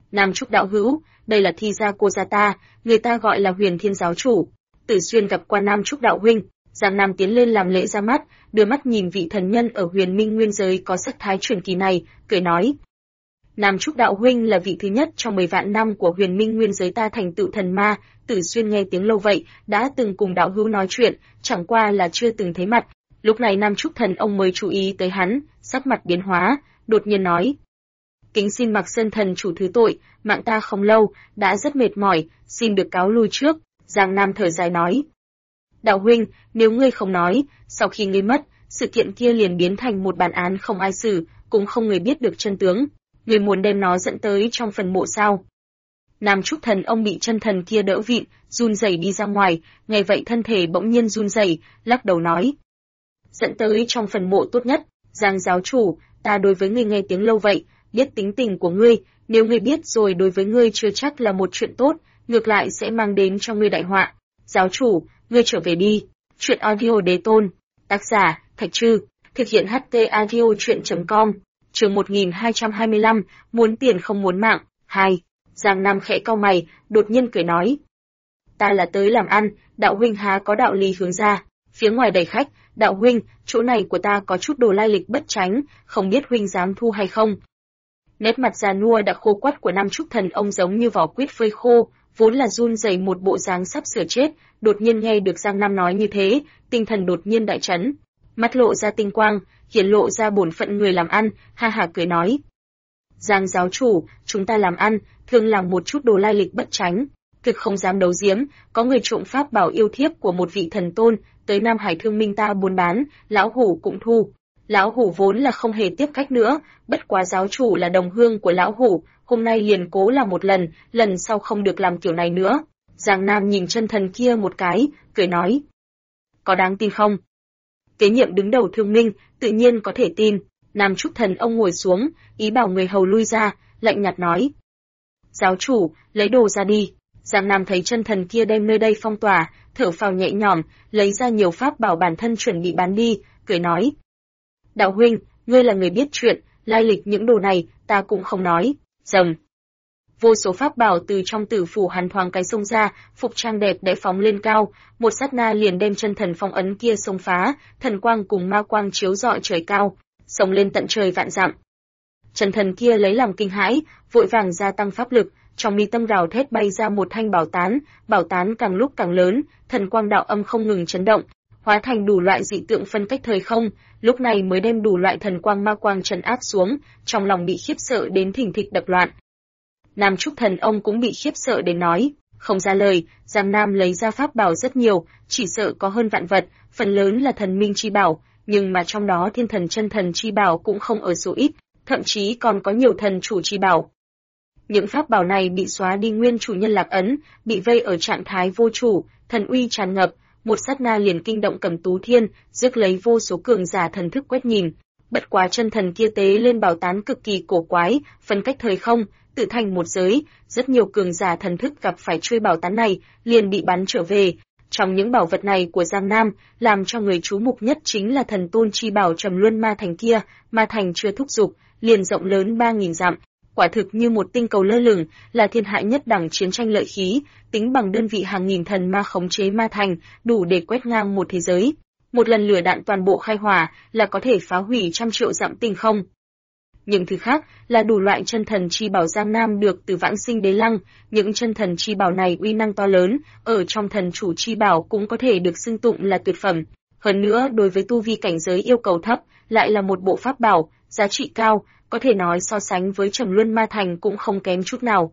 S1: Nam Trúc đạo hữu, đây là thi gia cô gia ta, người ta gọi là Huyền Thiên giáo chủ. Tử Xuyên gặp qua Nam Trúc đạo huynh. Giang Nam tiến lên làm lễ ra mắt, đưa mắt nhìn vị thần nhân ở Huyền Minh Nguyên giới có sắc thái truyền kỳ này, cười nói: Nam Trúc đạo huynh là vị thứ nhất trong 10 vạn năm của Huyền Minh Nguyên giới ta thành tựu thần ma. Tử Xuyên nghe tiếng lâu vậy, đã từng cùng đạo hữu nói chuyện, chẳng qua là chưa từng thấy mặt. Lúc này Nam Trúc thần ông mới chú ý tới hắn, sắc mặt biến hóa, đột nhiên nói: Kính xin Mạc Sơn thần chủ thứ tội, mạng ta không lâu, đã rất mệt mỏi, xin được cáo lui trước. Giang Nam thở dài nói: Đạo huynh, nếu ngươi không nói, sau khi ngươi mất, sự kiện kia liền biến thành một bản án không ai xử, cũng không người biết được chân tướng. Ngươi muốn đem nó dẫn tới trong phần mộ sao? Nam Trúc thần ông bị chân thần kia đỡ vịn, run rẩy đi ra ngoài, nghe vậy thân thể bỗng nhiên run rẩy, lắc đầu nói: Dẫn tới trong phần mộ tốt nhất. Giang giáo chủ, ta đối với ngươi nghe tiếng lâu vậy, biết tính tình của ngươi, nếu ngươi biết rồi đối với ngươi chưa chắc là một chuyện tốt, ngược lại sẽ mang đến cho ngươi đại họa. Giáo chủ, ngươi trở về đi. Chuyện audio đế tôn. Tác giả, Thạch Trư. Thực hiện HT audio chuyện.com. Chương 1225, muốn tiền không muốn mạng. 2. Giang Nam khẽ cau mày, đột nhiên cười nói: Ta là tới làm ăn, đạo huynh há có đạo lý hướng ra. Phía ngoài đầy khách: Đạo huynh, chỗ này của ta có chút đồ lai lịch bất tránh, không biết huynh dám thu hay không. Nét mặt già nua đã khô quắt của Nam Trúc thần ông giống như vỏ quýt phơi khô, vốn là run rẩy một bộ dáng sắp sửa chết, đột nhiên nghe được Giang Nam nói như thế, tinh thần đột nhiên đại chấn, mắt lộ ra tinh quang, hiển lộ ra bổn phận người làm ăn, ha ha cười nói: Giang giáo chủ, chúng ta làm ăn, thường làm một chút đồ lai lịch bất tránh, thực không dám đấu giếm, có người trộm pháp bảo yêu thiếp của một vị thần tôn, tới Nam Hải Thương Minh ta buôn bán, lão hủ cũng thu. Lão hủ vốn là không hề tiếp khách nữa, bất quá giáo chủ là đồng hương của lão hủ, hôm nay liền cố làm một lần, lần sau không được làm kiểu này nữa. Giang Nam nhìn chân thần kia một cái, cười nói: Có đáng tin không? Kế nhiệm đứng đầu Thương Minh, tự nhiên có thể tin. Nam Trúc thần ông ngồi xuống, ý bảo người hầu lui ra, lạnh nhạt nói: Giáo chủ, lấy đồ ra đi. Giang Nam thấy chân thần kia đem nơi đây phong tỏa, thở phào nhẹ nhõm, lấy ra nhiều pháp bảo bản thân chuẩn bị bán đi, cười nói: Đạo huynh, ngươi là người biết chuyện, lai lịch những đồ này, ta cũng không nói. Rầm. Vô số pháp bảo từ trong tử phủ hắn thoáng cái xông ra, phục trang đẹp đẽ phóng lên cao, một sát na liền đem chân thần phong ấn kia xông phá, thần quang cùng ma quang chiếu rọi trời cao, xông lên tận trời vạn dặm. Chân thần kia lấy làm kinh hãi, vội vàng gia tăng pháp lực, trong mi tâm gào thét bay ra một thanh bảo tán càng lúc càng lớn, thần quang đạo âm không ngừng chấn động, hóa thành đủ loại dị tượng phân cách thời không, lúc này mới đem đủ loại thần quang ma quang trấn áp xuống, trong lòng bị khiếp sợ đến thình thịch đập loạn. Nam Trúc thần ông cũng bị khiếp sợ đến nói không ra lời. Giang Nam lấy ra pháp bảo rất nhiều, chỉ sợ có hơn vạn vật, phần lớn là thần minh chi bảo, nhưng mà trong đó thiên thần chân thần chi bảo cũng không ở số ít, thậm chí còn có nhiều thần chủ chi bảo. Những pháp bảo này bị xóa đi nguyên chủ nhân lạc ấn, bị vây ở trạng thái vô chủ, thần uy tràn ngập, một sát na liền kinh động Cẩm Tú Thiên, rước lấy vô số cường giả thần thức quét nhìn. Bất quá chân thần kia tế lên bảo tán cực kỳ cổ quái, phân cách thời không, tự thành một giới, rất nhiều cường giả thần thức gặp phải chuôi bảo tán này, liền bị bắn trở về. Trong những bảo vật này của Giang Nam, làm cho người chú mục nhất chính là thần tôn chi bảo Trầm Luân Ma Thành kia, Ma Thành chưa thúc dục, liền rộng lớn 3000 dặm, quả thực như một tinh cầu lơ lửng, là thiên hạ nhất đẳng chiến tranh lợi khí, tính bằng đơn vị hàng nghìn thần ma khống chế Ma Thành, đủ để quét ngang một thế giới. Một lần lửa đạn toàn bộ khai hỏa là có thể phá hủy trăm triệu dặm tinh không. Những thứ khác là đủ loại chân thần chi bảo Giang Nam được từ Vãng Sinh Đế Lăng, những chân thần chi bảo này uy năng to lớn, ở trong thần chủ chi bảo cũng có thể được xưng tụng là tuyệt phẩm. Hơn nữa đối với tu vi cảnh giới yêu cầu thấp, lại là một bộ pháp bảo, giá trị cao, có thể nói so sánh với Trầm Luân Ma Thành cũng không kém chút nào.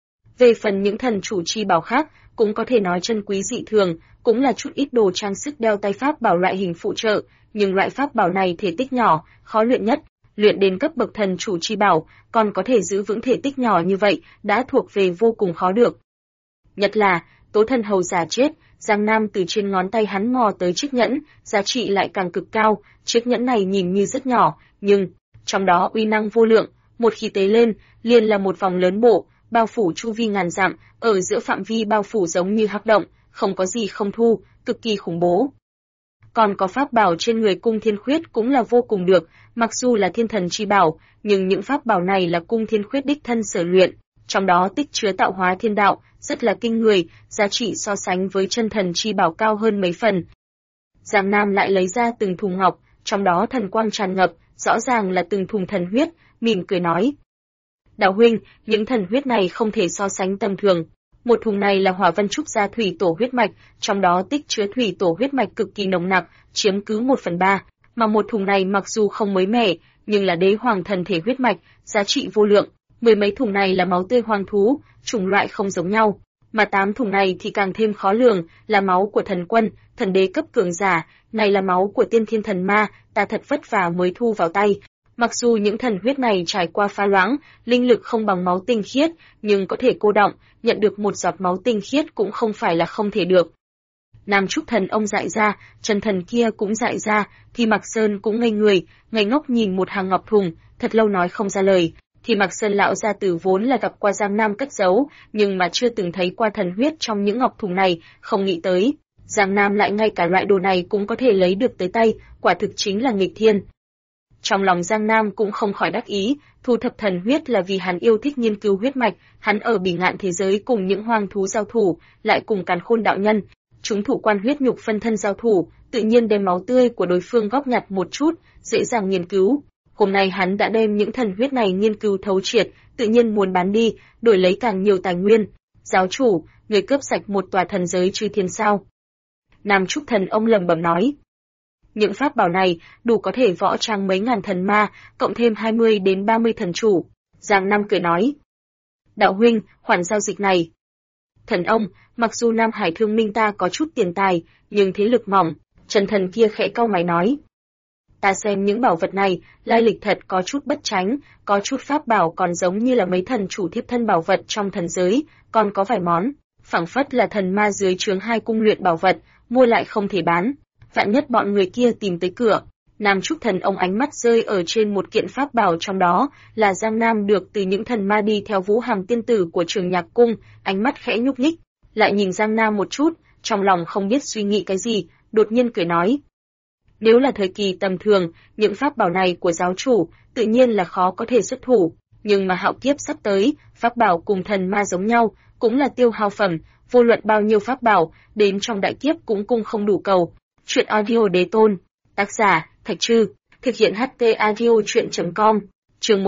S1: Về phần những thần chủ chi bảo khác, cũng có thể nói chân quý dị thường, cũng là chút ít đồ trang sức đeo tay pháp bảo loại hình phụ trợ, nhưng loại pháp bảo này thể tích nhỏ, khó luyện nhất, luyện đến cấp bậc thần chủ chi bảo, còn có thể giữ vững thể tích nhỏ như vậy, đã thuộc về vô cùng khó được. Nhất là, Tố Thần hầu giả chết, Giang Nam từ trên ngón tay hắn mò tới chiếc nhẫn, giá trị lại càng cực cao, chiếc nhẫn này nhìn như rất nhỏ, nhưng trong đó uy năng vô lượng, một khi tế lên, liền là một vòng lớn bộ, bao phủ chu vi ngàn dặm, ở giữa phạm vi bao phủ giống như hắc động, không có gì không thu, cực kỳ khủng bố. Còn có pháp bảo trên người Cung Thiên Khuyết cũng là vô cùng được, mặc dù là thiên thần chi bảo, nhưng những pháp bảo này là Cung Thiên Khuyết đích thân sở luyện, trong đó tích chứa tạo hóa thiên đạo, rất là kinh người, giá trị so sánh với chân thần chi bảo cao hơn mấy phần. Giang Nam lại lấy ra từng thùng ngọc, trong đó thần quang tràn ngập, rõ ràng là từng thùng thần huyết, mỉm cười nói. Đạo huynh, những thần huyết này không thể so sánh tầm thường. Một thùng này là Hỏa Vân Trúc gia thủy tổ huyết mạch, trong đó tích chứa thủy tổ huyết mạch cực kỳ nồng nặc, chiếm cứ 1/3, mà một thùng này mặc dù không mới mẻ, nhưng là đế hoàng thần thể huyết mạch, giá trị vô lượng. 10 mấy thùng này là máu tươi hoang thú, chủng loại không giống nhau, mà 8 thùng này thì càng thêm khó lường, là máu của thần quân, thần đế cấp cường giả, này là máu của tiên thiên thần ma, ta thật vất vả mới thu vào tay. Mặc dù những thần huyết này trải qua pha loãng, linh lực không bằng máu tinh khiết, nhưng có thể cô đọng, nhận được một giọt máu tinh khiết cũng không phải là không thể được. Nam Trúc Thần ông dại ra, Trần Thần kia cũng dại ra, thì Mạc Sơn cũng ngây người, ngây ngốc nhìn một hàng ngọc thùng, thật lâu nói không ra lời. Thì Mạc Sơn lão gia tử vốn là gặp qua Giang Nam cất giấu, nhưng mà chưa từng thấy qua thần huyết trong những ngọc thùng này, không nghĩ tới Giang Nam lại ngay cả loại đồ này cũng có thể lấy được tới tay, quả thực chính là nghịch thiên. Trong lòng Giang Nam cũng không khỏi đắc ý, thu thập thần huyết là vì hắn yêu thích nghiên cứu huyết mạch, hắn ở bỉ ngạn thế giới cùng những hoang thú giao thủ, lại cùng Càn Khôn đạo nhân, chúng thủ quan huyết nhục phân thân giao thủ, tự nhiên đem máu tươi của đối phương góp nhặt một chút, dễ dàng nghiên cứu. Hôm nay hắn đã đem những thần huyết này nghiên cứu thấu triệt, tự nhiên muốn bán đi, đổi lấy càng nhiều tài nguyên. Giáo chủ, người cướp sạch một tòa thần giới chư thiên sao? Nam Trúc Thần ông lẩm bẩm nói. Những pháp bảo này đủ có thể võ trang mấy ngàn thần ma, cộng thêm 20 đến 30 thần chủ. Giang Nam cười nói. Đạo huynh, khoản giao dịch này. Thần ông, mặc dù Nam Hải Thương Minh ta có chút tiền tài, nhưng thế lực mỏng, Trần Thần kia khẽ cau mày nói. Ta xem những bảo vật này, lai lịch thật có chút bất chánh, có chút pháp bảo còn giống như là mấy thần chủ thiếp thân bảo vật trong thần giới, còn có vài món, phảng phất là thần ma dưới trướng hai cung luyện bảo vật, mua lại không thể bán. Vạn nhất bọn người kia tìm tới cửa. Nam Trúc Thần ông ánh mắt rơi ở trên một kiện pháp bảo, trong đó là Giang Nam được từ những thần ma đi theo Vũ Hàm tiên tử của Trường Nhạc cung, ánh mắt khẽ nhúc nhích, lại nhìn Giang Nam một chút, trong lòng không biết suy nghĩ cái gì, đột nhiên cười nói. Nếu là thời kỳ tầm thường, những pháp bảo này của giáo chủ, tự nhiên là khó có thể xuất thủ, nhưng mà hạo kiếp sắp tới, pháp bảo cùng thần ma giống nhau, cũng là tiêu hao phẩm, vô luận bao nhiêu pháp bảo, đến trong đại kiếp cũng cung không đủ cầu. Chuyện audio đế tôn, tác giả, Thạch Trư, thực hiện HT audio chuyện.com, chương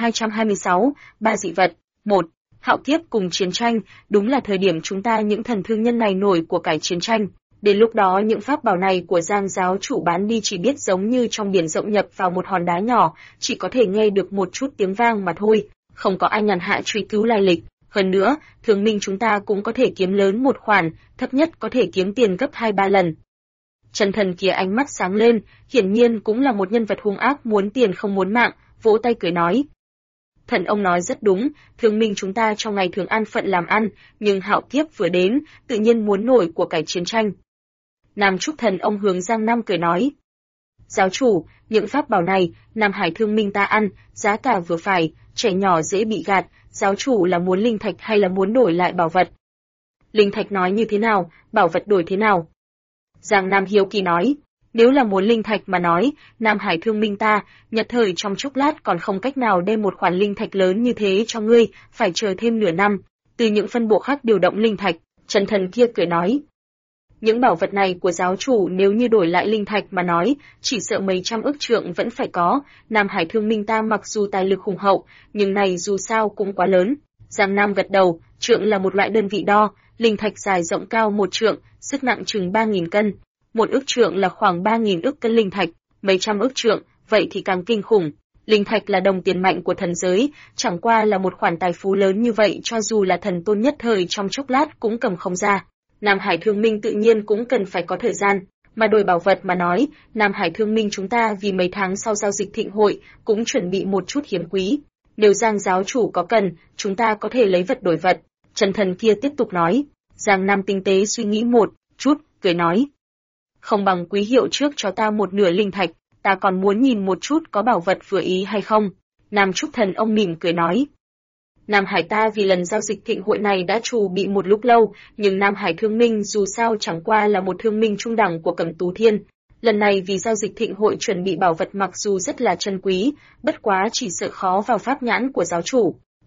S1: 1226, ba dị vật, 1. Hạo kiếp cùng chiến tranh, đúng là thời điểm chúng ta những thần thương nhân này nổi của cải chiến tranh. Đến lúc đó những pháp bảo này của Giang giáo chủ bán đi chỉ biết giống như trong biển rộng nhập vào một hòn đá nhỏ, chỉ có thể nghe được một chút tiếng vang mà thôi, không có ai nhàn hạ truy cứu lai lịch. Hơn nữa, Thương Minh chúng ta cũng có thể kiếm lớn một khoản, thấp nhất có thể kiếm tiền gấp 2-3 lần. Trần Thần kia ánh mắt sáng lên, hiển nhiên cũng là một nhân vật hung ác muốn tiền không muốn mạng, vỗ tay cười nói. Thần ông nói rất đúng, Thương Minh chúng ta trong ngày thường an phận làm ăn, nhưng hạo kiếp vừa đến, tự nhiên muốn nổi của cải chiến tranh. Nam Trúc Thần ông hướng Giang Nam cười nói. Giáo chủ, những pháp bảo này, Nam Hải Thương Minh ta ăn, giá cả vừa phải, trẻ nhỏ dễ bị gạt, giáo chủ là muốn linh thạch hay là muốn đổi lại bảo vật? Linh thạch nói như thế nào, bảo vật đổi thế nào? Giang Nam hiếu kỳ nói, nếu là muốn linh thạch mà nói, Nam Hải Thương Minh ta, nhật thời trong chốc lát còn không cách nào đem một khoản linh thạch lớn như thế cho ngươi, phải chờ thêm nửa năm, từ những phân bộ khác điều động linh thạch. Trần Thần kia cười nói, những bảo vật này của giáo chủ nếu như đổi lại linh thạch mà nói, chỉ sợ mấy trăm ức trượng vẫn phải có. Nam Hải Thương Minh ta mặc dù tài lực hùng hậu, nhưng này dù sao cũng quá lớn. Giang Nam gật đầu, trượng là một loại đơn vị đo, linh thạch dài rộng cao 1 trượng, sức nặng chừng 3.000 cân. 1 ức trượng là khoảng 3.000 ức cân linh thạch, mấy trăm ức trượng, vậy thì càng kinh khủng. Linh thạch là đồng tiền mạnh của thần giới, chẳng qua là một khoản tài phú lớn như vậy cho dù là thần tôn nhất thời trong chốc lát cũng cầm không ra. Nam Hải Thương Minh tự nhiên cũng cần phải có thời gian, mà đổi bảo vật mà nói, Nam Hải Thương Minh chúng ta vì mấy tháng sau giao dịch thịnh hội cũng chuẩn bị một chút hiếm quý. Nếu Giang giáo chủ có cần, chúng ta có thể lấy vật đổi vật. Trần Thần kia tiếp tục nói. Giang Nam tinh tế suy nghĩ một chút, cười nói. Không bằng quý hiệu trước cho ta một nửa linh thạch, ta còn muốn nhìn một chút có bảo vật vừa ý hay không. Nam Trúc Thần ông mỉm cười nói. Nam Hải ta vì lần giao dịch thịnh hội này đã chuẩn bị một lúc lâu, nhưng Nam Hải Thương Minh dù sao chẳng qua là một thương minh trung đẳng của Cẩm Tú Thiên. Lần này vì giao dịch thịnh hội chuẩn bị bảo vật mặc dù rất là chân quý, bất quá chỉ sợ khó vào pháp nhãn của giáo chủ.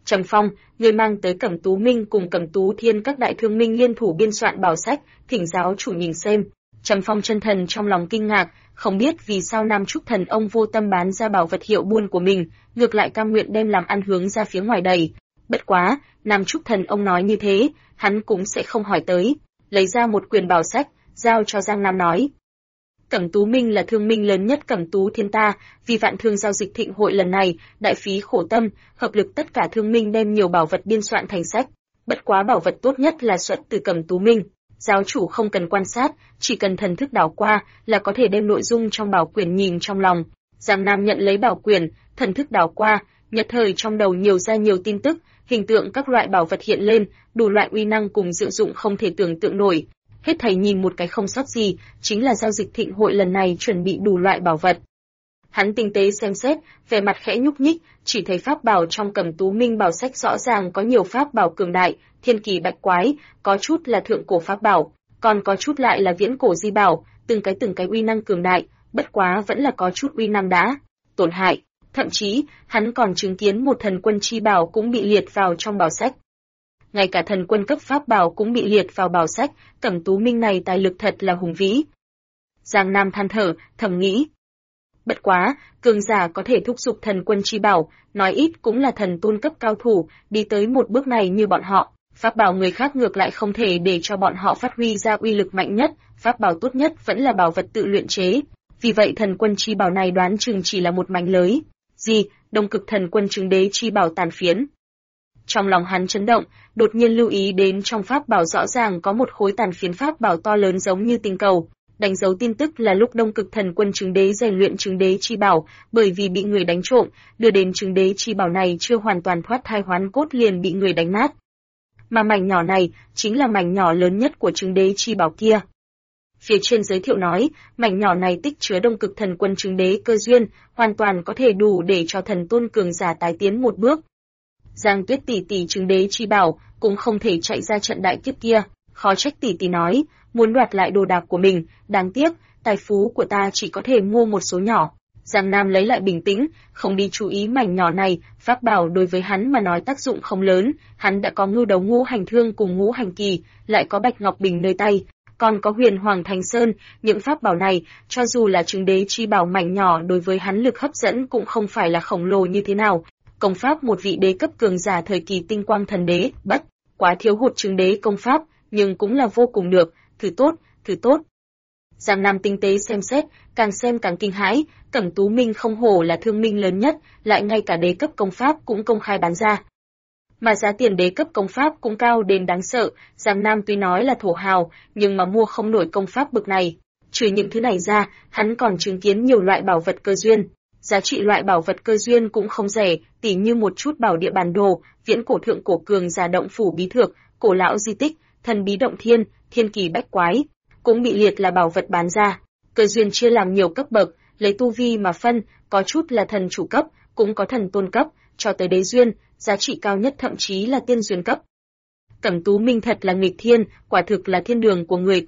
S1: Trầm Phong, người mang tới Cẩm Tú Minh cùng Cẩm Tú Thiên các đại thương minh liên thủ biên soạn bảo sách, thỉnh giáo chủ nhìn xem. Trầm Phong chân thần trong lòng kinh ngạc, không biết vì sao Nam Trúc Thần ông vô tâm bán ra bảo vật hiệu buôn của mình, ngược lại cam nguyện đem làm ăn hướng ra phía ngoài đẩy. Bất quá, Nam Trúc Thần ông nói như thế, hắn cũng sẽ không hỏi tới, lấy ra một quyển bảo sách, giao cho Giang Nam nói. Cẩm Tú Minh là thương minh lớn nhất Cẩm Tú Thiên ta, vì vạn thương giao dịch thịnh hội lần này, đại phí khổ tâm, hợp lực tất cả thương minh đem nhiều bảo vật biên soạn thành sách. Bất quá bảo vật tốt nhất là xuất từ Cẩm Tú Minh. Giáo chủ không cần quan sát, chỉ cần thần thức đảo qua là có thể đem nội dung trong bảo quyển nhìn trong lòng. Giang Nam nhận lấy bảo quyển, thần thức đảo qua, nhất thời trong đầu nhiều ra nhiều tin tức, hình tượng các loại bảo vật hiện lên, đủ loại uy năng cùng diệu dụng không thể tưởng tượng nổi. Hết thảy nhìn một cái không sót gì, chính là giao dịch thịnh hội lần này chuẩn bị đủ loại bảo vật. Hắn tinh tế xem xét, vẻ mặt khẽ nhúc nhích, chỉ thấy pháp bảo trong Cẩm Tú Minh bảo sách rõ ràng có nhiều pháp bảo cường đại, thiên kỳ bạch quái, có chút là thượng cổ pháp bảo, còn có chút lại là viễn cổ di bảo, từng cái uy năng cường đại, bất quá vẫn là có chút uy năng đã tổn hại. Thậm chí, hắn còn chứng kiến một thần quân chi bảo cũng bị liệt vào trong bảo sách. Ngay cả thần quân cấp pháp bảo cũng bị liệt vào bảo sách, Cẩm Tú Minh này tài lực thật là hùng vĩ. Giang Nam than thở, thầm nghĩ. Bất quá, cường giả có thể thúc giục thần quân chi bảo, nói ít cũng là thần tôn cấp cao thủ, đi tới một bước này như bọn họ. Pháp bảo người khác ngược lại không thể để cho bọn họ phát huy ra uy lực mạnh nhất, pháp bảo tốt nhất vẫn là bảo vật tự luyện chế. Vì vậy thần quân chi bảo này đoán chừng chỉ là một mảnh lưới. Đông Cực Thần Quân Chứng Đế chi bảo tàn phiến. Trong lòng hắn chấn động, đột nhiên lưu ý đến trong pháp bảo rõ ràng có một khối tàn phiến pháp bảo to lớn giống như tinh cầu, đánh dấu tin tức là lúc Đông Cực Thần Quân Chứng Đế rèn luyện Chứng Đế chi bảo, bởi vì bị người đánh trộm, đưa đến Chứng Đế chi bảo này chưa hoàn toàn thoát thai hoán cốt liền bị người đánh nát. Mà mảnh nhỏ này chính là mảnh nhỏ lớn nhất của Chứng Đế chi bảo kia. Phía trên giới thiệu nói, mảnh nhỏ này tích chứa Đông Cực Thần Quân Chứng Đế cơ duyên, hoàn toàn có thể đủ để cho thần tôn cường giả tái tiến một bước. Giang Tuyết tỷ tỷ Chứng Đế chi bảo cũng không thể chạy ra trận đại kiếp kia, khó trách tỷ tỷ nói, muốn đoạt lại đồ đạc của mình, đáng tiếc, tài phú của ta chỉ có thể mua một số nhỏ. Giang Nam lấy lại bình tĩnh, không đi chú ý mảnh nhỏ này, pháp bảo đối với hắn mà nói tác dụng không lớn, hắn đã có Ngưu Đấu Ngũ Hành Thương cùng Ngũ Hành Kỳ, lại có Bạch Ngọc Bình nơi tay, còn có Huyền Hoàng Thành Sơn, những pháp bảo này, cho dù là Chứng Đế chi bảo mảnh nhỏ đối với hắn lực hấp dẫn cũng không phải là khổng lồ như thế nào. Công pháp một vị đế cấp cường giả thời kỳ Tinh Quang Thần Đế, bất quá thiếu hụt Chứng Đế công pháp, nhưng cũng là vô cùng được, thứ tốt. Giang Nam tinh tế xem xem càng kinh hãi, Cẩm Tú Minh không hổ là thương minh lớn nhất, lại ngay cả đế cấp công pháp cũng công khai bán ra. Mà giá tiền đế cấp công pháp cũng cao đến đáng sợ, Giang Nam tuy nói là thổ hào, nhưng mà mua không nổi công pháp bực này. Trừ những thứ này ra, hắn còn chứng kiến nhiều loại bảo vật cơ duyên. Giá trị loại bảo vật cơ duyên cũng không rẻ, tỉ như một chút bảo địa bản đồ, viễn cổ thượng cổ cường giả động phủ bí thược, cổ lão di tích, thần bí động thiên, thiên kỳ bách quái, cũng bị liệt là bảo vật bán ra. Cơ duyên chia làm nhiều cấp bậc, lấy tu vi mà phân, có chút là thần chủ cấp, cũng có thần tôn cấp, cho tới đế duyên, giá trị cao nhất thậm chí là tiên duyên cấp. Cẩm Tú Minh thật là nghịch thiên, quả thực là thiên đường của người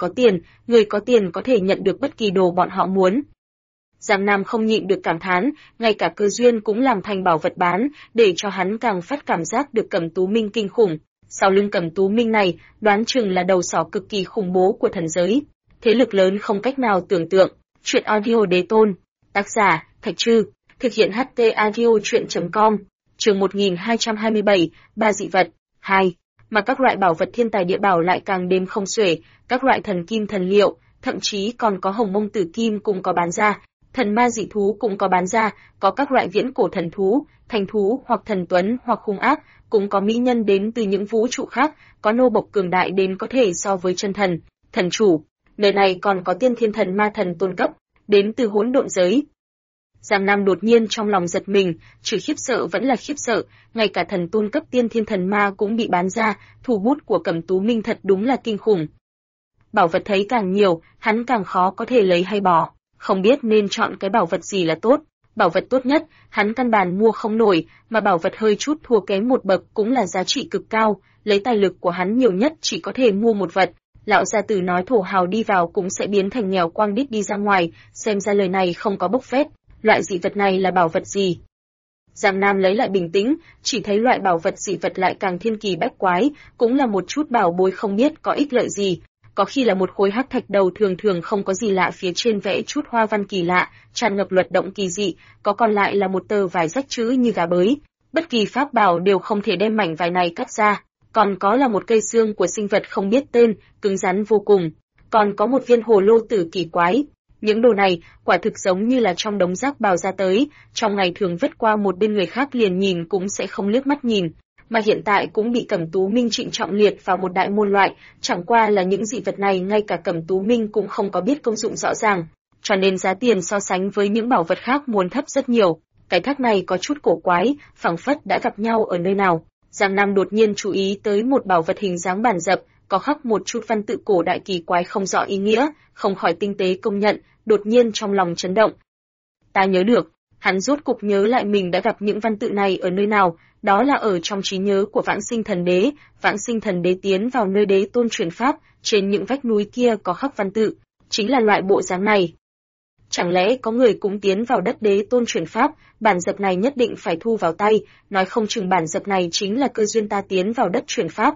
S1: có tiền có thể nhận được bất kỳ đồ bọn họ muốn. Giang Nam không nhịn được cảm thán, ngay cả cơ duyên cũng làm thành bảo vật bán, để cho hắn càng phát cảm giác được Cẩm Tú Minh kinh khủng. Sau lưng Cẩm Tú Minh này, đoán chừng là đầu sỏ cực kỳ khủng bố của thần giới. Thế lực lớn không cách nào tưởng tượng. Chuyện audio đế tôn. Tác giả, Thạch Trư. Thực hiện HT audio chuyện.com. Chương 1227, ba dị vật. 2. Mà các loại bảo vật thiên tài địa bảo lại càng đêm không xuể, các loại thần kim thần liệu, thậm chí còn có hồng mông tử kim cũng có bán ra, thần ma dị thú cũng có bán ra, có các loại viễn cổ thần thú, thành thú hoặc thần tuấn hoặc hung ác, cũng có mỹ nhân đến từ những vũ trụ khác, có nô bộc cường đại đến có thể so với chân thần, thần chủ. Nơi này còn có tiên thiên thần ma thần tôn cấp, đến từ hỗn độn giới. Giang Nam đột nhiên trong lòng giật mình, trừ khiếp sợ vẫn là khiếp sợ, ngay cả thần tôn cấp tiên thiên thần ma cũng bị bán ra, thủ bút của Cẩm Tú Minh thật đúng là kinh khủng. Bảo vật thấy càng nhiều, hắn càng khó có thể lấy hay bỏ, không biết nên chọn cái bảo vật gì là tốt. Bảo vật tốt nhất, hắn căn bản mua không nổi, mà bảo vật hơi chút thua kém một bậc cũng là giá trị cực cao, lấy tài lực của hắn nhiều nhất chỉ có thể mua một vật. Lão gia tử nói thổ hào đi vào cũng sẽ biến thành nghèo quang đít đi ra ngoài, xem ra lời này không có bốc phét. Loại dị vật này là bảo vật gì? Giang Nam lấy lại bình tĩnh, chỉ thấy loại bảo vật dị vật lại càng thiên kỳ bách quái, cũng là một chút bảo bối không biết có ích lợi gì. Có khi là một khối hắc thạch đầu thường thường không có gì lạ, phía trên vẽ chút hoa văn kỳ lạ, tràn ngập luật động kỳ dị, có còn lại là một tờ vải rách chữ như gà bới. Bất kỳ pháp bảo đều không thể đem mảnh vải này cắt ra. Còn có là một cây xương của sinh vật không biết tên, cứng rắn vô cùng. Còn có một viên hồ lô tử kỳ quái. Những đồ này quả thực giống như là trong đống rác bào ra tới, trong ngày thường vứt qua một bên người khác liền nhìn cũng sẽ không liếc mắt nhìn, mà hiện tại cũng bị Cẩm Tú Minh trịnh trọng liệt vào một đại môn loại, chẳng qua là những dị vật này ngay cả Cẩm Tú Minh cũng không có biết công dụng rõ ràng, cho nên giá tiền so sánh với những bảo vật khác muốn thấp rất nhiều. Cái thác này có chút cổ quái, phảng phất đã gặp nhau ở nơi nào. Giang Nam đột nhiên chú ý tới một bảo vật hình dáng bản dập, có khắc một chút văn tự cổ đại kỳ quái không rõ ý nghĩa, không khỏi tinh tế công nhận, đột nhiên trong lòng chấn động. Ta nhớ được, hắn rốt cục nhớ lại mình đã gặp những văn tự này ở nơi nào, đó là ở trong trí nhớ của Vãng Sinh Thần Đế. Vãng Sinh Thần Đế tiến vào nơi đế tôn truyền pháp, trên những vách núi kia có khắc văn tự, chính là loại bộ dáng này. Chẳng lẽ có người cũng tiến vào đất đế tôn truyền pháp, bản dập này nhất định phải thu vào tay, nói không chừng bản dập này chính là cơ duyên ta tiến vào đất truyền pháp.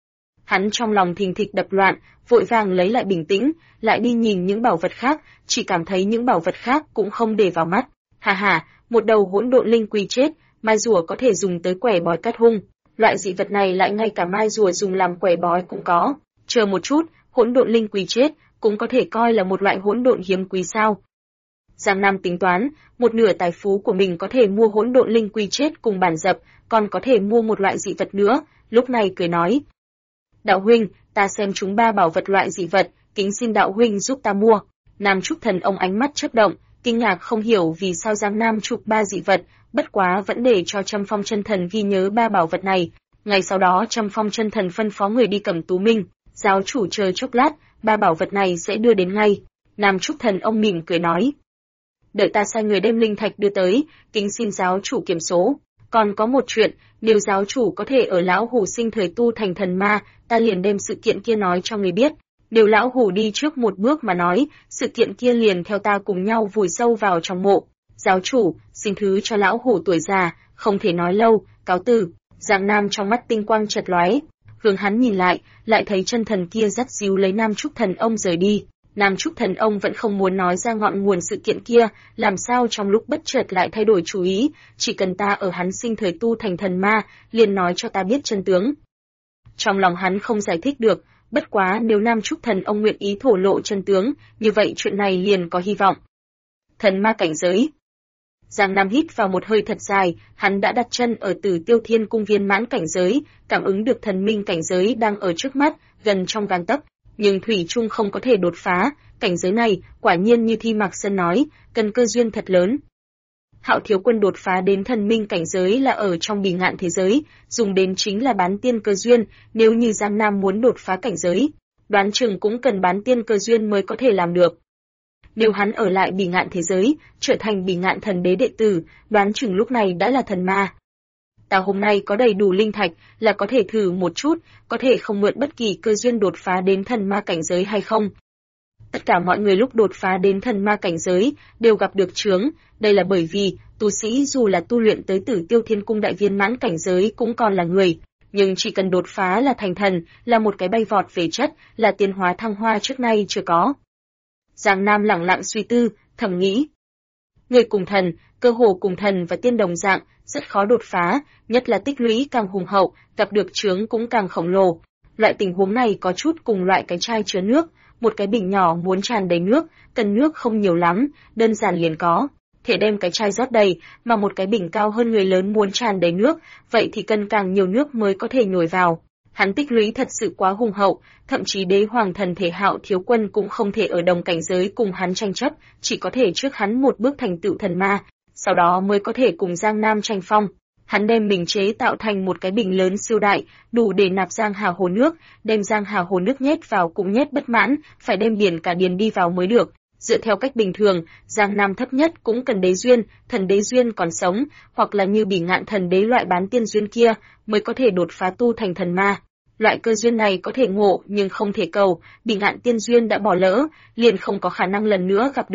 S1: Hắn trong lòng thình thịch đập loạn, vội vàng lấy lại bình tĩnh, lại đi nhìn những bảo vật khác, chỉ cảm thấy những bảo vật khác cũng không để vào mắt. Hà hà, một đầu hỗn độn linh quy chết, mai rùa có thể dùng tới quẻ bói cắt hung, loại dị vật này lại ngay cả mai rùa dùng làm quẻ bói cũng có. Chờ một chút, hỗn độn linh quy chết cũng có thể coi là một loại hỗn độn hiếm quý sao? Giang Nam tính toán, một nửa tài phú của mình có thể mua hỗn độn linh quy chết cùng bản dập, còn có thể mua một loại dị vật nữa, lúc này cười nói: "Đạo huynh, ta xem chúng 3 bảo vật loại dị vật, kính xin đạo huynh giúp ta mua." Nam Trúc Thần ông ánh mắt chớp động, kinh ngạc không hiểu vì sao Giang Nam chụp 3 dị vật, bất quá vẫn để cho Trâm Phong Chân Thần ghi nhớ 3 bảo vật này. Ngay sau đó Trâm Phong Chân Thần phân phó người đi Cẩm Tú Minh, giáo chủ chờ chốc lát, 3 bảo vật này sẽ đưa đến ngay. Nam Trúc Thần ông mỉm cười nói: "Đợi ta sai người đem linh thạch đưa tới, kính xin giáo chủ kiểm số. Còn có một chuyện, nếu giáo chủ có thể ở lão hủ sinh thời tu thành thần ma, ta liền đem sự kiện kia nói cho người biết. Nếu lão hủ đi trước một bước mà nói, sự kiện kia liền theo ta cùng nhau vùi sâu vào trong mộ. Giáo chủ, xin thứ cho lão hủ tuổi già, không thể nói lâu, cáo từ." Giang Nam trong mắt tinh quang chợt lóe, hướng hắn nhìn lại thấy chân thần kia dắt díu lấy Nam Trúc Thần ông rời đi. Nam Trúc Thần ông vẫn không muốn nói ra ngọn nguồn sự kiện kia, làm sao trong lúc bất chợt lại thay đổi chủ ý, chỉ cần ta ở hắn sinh thời tu thành thần ma, liền nói cho ta biết chân tướng. Trong lòng hắn không giải thích được, bất quá nếu Nam Trúc Thần ông nguyện ý thổ lộ chân tướng, như vậy chuyện này liền có hy vọng. Thần ma cảnh giới. Giang Nam hít vào một hơi thật dài, hắn đã đặt chân ở Tử Tiêu Thiên Cung viên mãn cảnh giới, cảm ứng được thần minh cảnh giới đang ở trước mắt, gần trong gang tấc, nhưng thủy chung không có thể đột phá, cảnh giới này, quả nhiên như Thi Mạc Sơn nói, cần cơ duyên thật lớn. Hạo Thiếu Quân đột phá đến thần minh cảnh giới là ở trong bì ngạn thế giới, dùng đến chính là bán tiên cơ duyên, nếu như Giang Nam muốn đột phá cảnh giới, đoán chừng cũng cần bán tiên cơ duyên mới có thể làm được. Nếu hắn ở lại bì ngạn thế giới, trở thành bì ngạn thần đế đệ tử, đoán chừng lúc này đã là thần ma. Ta hôm nay có đầy đủ linh thạch, là có thể thử một chút, có thể không mượn bất kỳ cơ duyên đột phá đến thần ma cảnh giới hay không. Tất cả mọi người lúc đột phá đến thần ma cảnh giới, đều gặp được chướng, đây là bởi vì, tu sĩ dù là tu luyện tới Tử Tiêu Thiên Cung đại viên mãn cảnh giới cũng còn là người, nhưng chỉ cần đột phá là thành thần, là một cái bay vọt về chất, là tiến hóa thăng hoa trước nay chưa có. Giang Nam lẳng lặng suy tư, thầm nghĩ. Người cùng thần, cơ hồ cùng thần và tiên đồng dạng, rất khó đột phá, nhất là tích lũy càng hùng hậu, gặp được chướng cũng càng khổng lồ. Loại tình huống này có chút cùng loại cái chai chứa nước, một cái bình nhỏ muốn tràn đầy nước, cần nước không nhiều lắm, đơn giản liền có thể đem cái chai rót đầy, mà một cái bình cao hơn người lớn muốn tràn đầy nước, vậy thì cần càng nhiều nước mới có thể nhồi vào. Hắn tích lũy thật sự quá hùng hậu, thậm chí đế hoàng thần thể Hạo Thiếu Quân cũng không thể ở đồng cảnh giới cùng hắn tranh chấp, chỉ có thể trước hắn một bước thành tựu thần ma, sau đó mới có thể cùng Giang Nam tranh phong. Hắn đem bình chế tạo thành một cái bình lớn siêu đại, đủ để nạp Giang Hà hồ nước, đem Giang Hà hồ nước nhét vào cũng nhét bất mãn, phải đem biển cả điền đi vào mới được. Dựa theo cách bình thường, Giang Nam thấp nhất cũng cần đế duyên, thần đế duyên còn sống, hoặc là như Bỉ Ngạn thần đế loại bán tiên duyên kia, mới có thể đột phá tu thành thần ma. Loại cơ duyên này có thể ngộ nhưng không thể cầu, Bỉ Ngạn tiên duyên đã bỏ lỡ, liền không có khả năng lần nữa gặp được.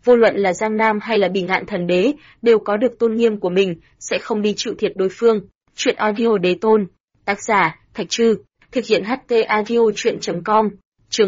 S1: vô luận là Giang Nam hay là Bỉ Ngạn Thần Đế, đều có được tôn nghiêm của mình, sẽ không đi chịu thiệt đối phương. Chuyện audio đế tôn. Tác giả, Thạch Trư. Thực hiện HT Audio Chuyện.com. Chương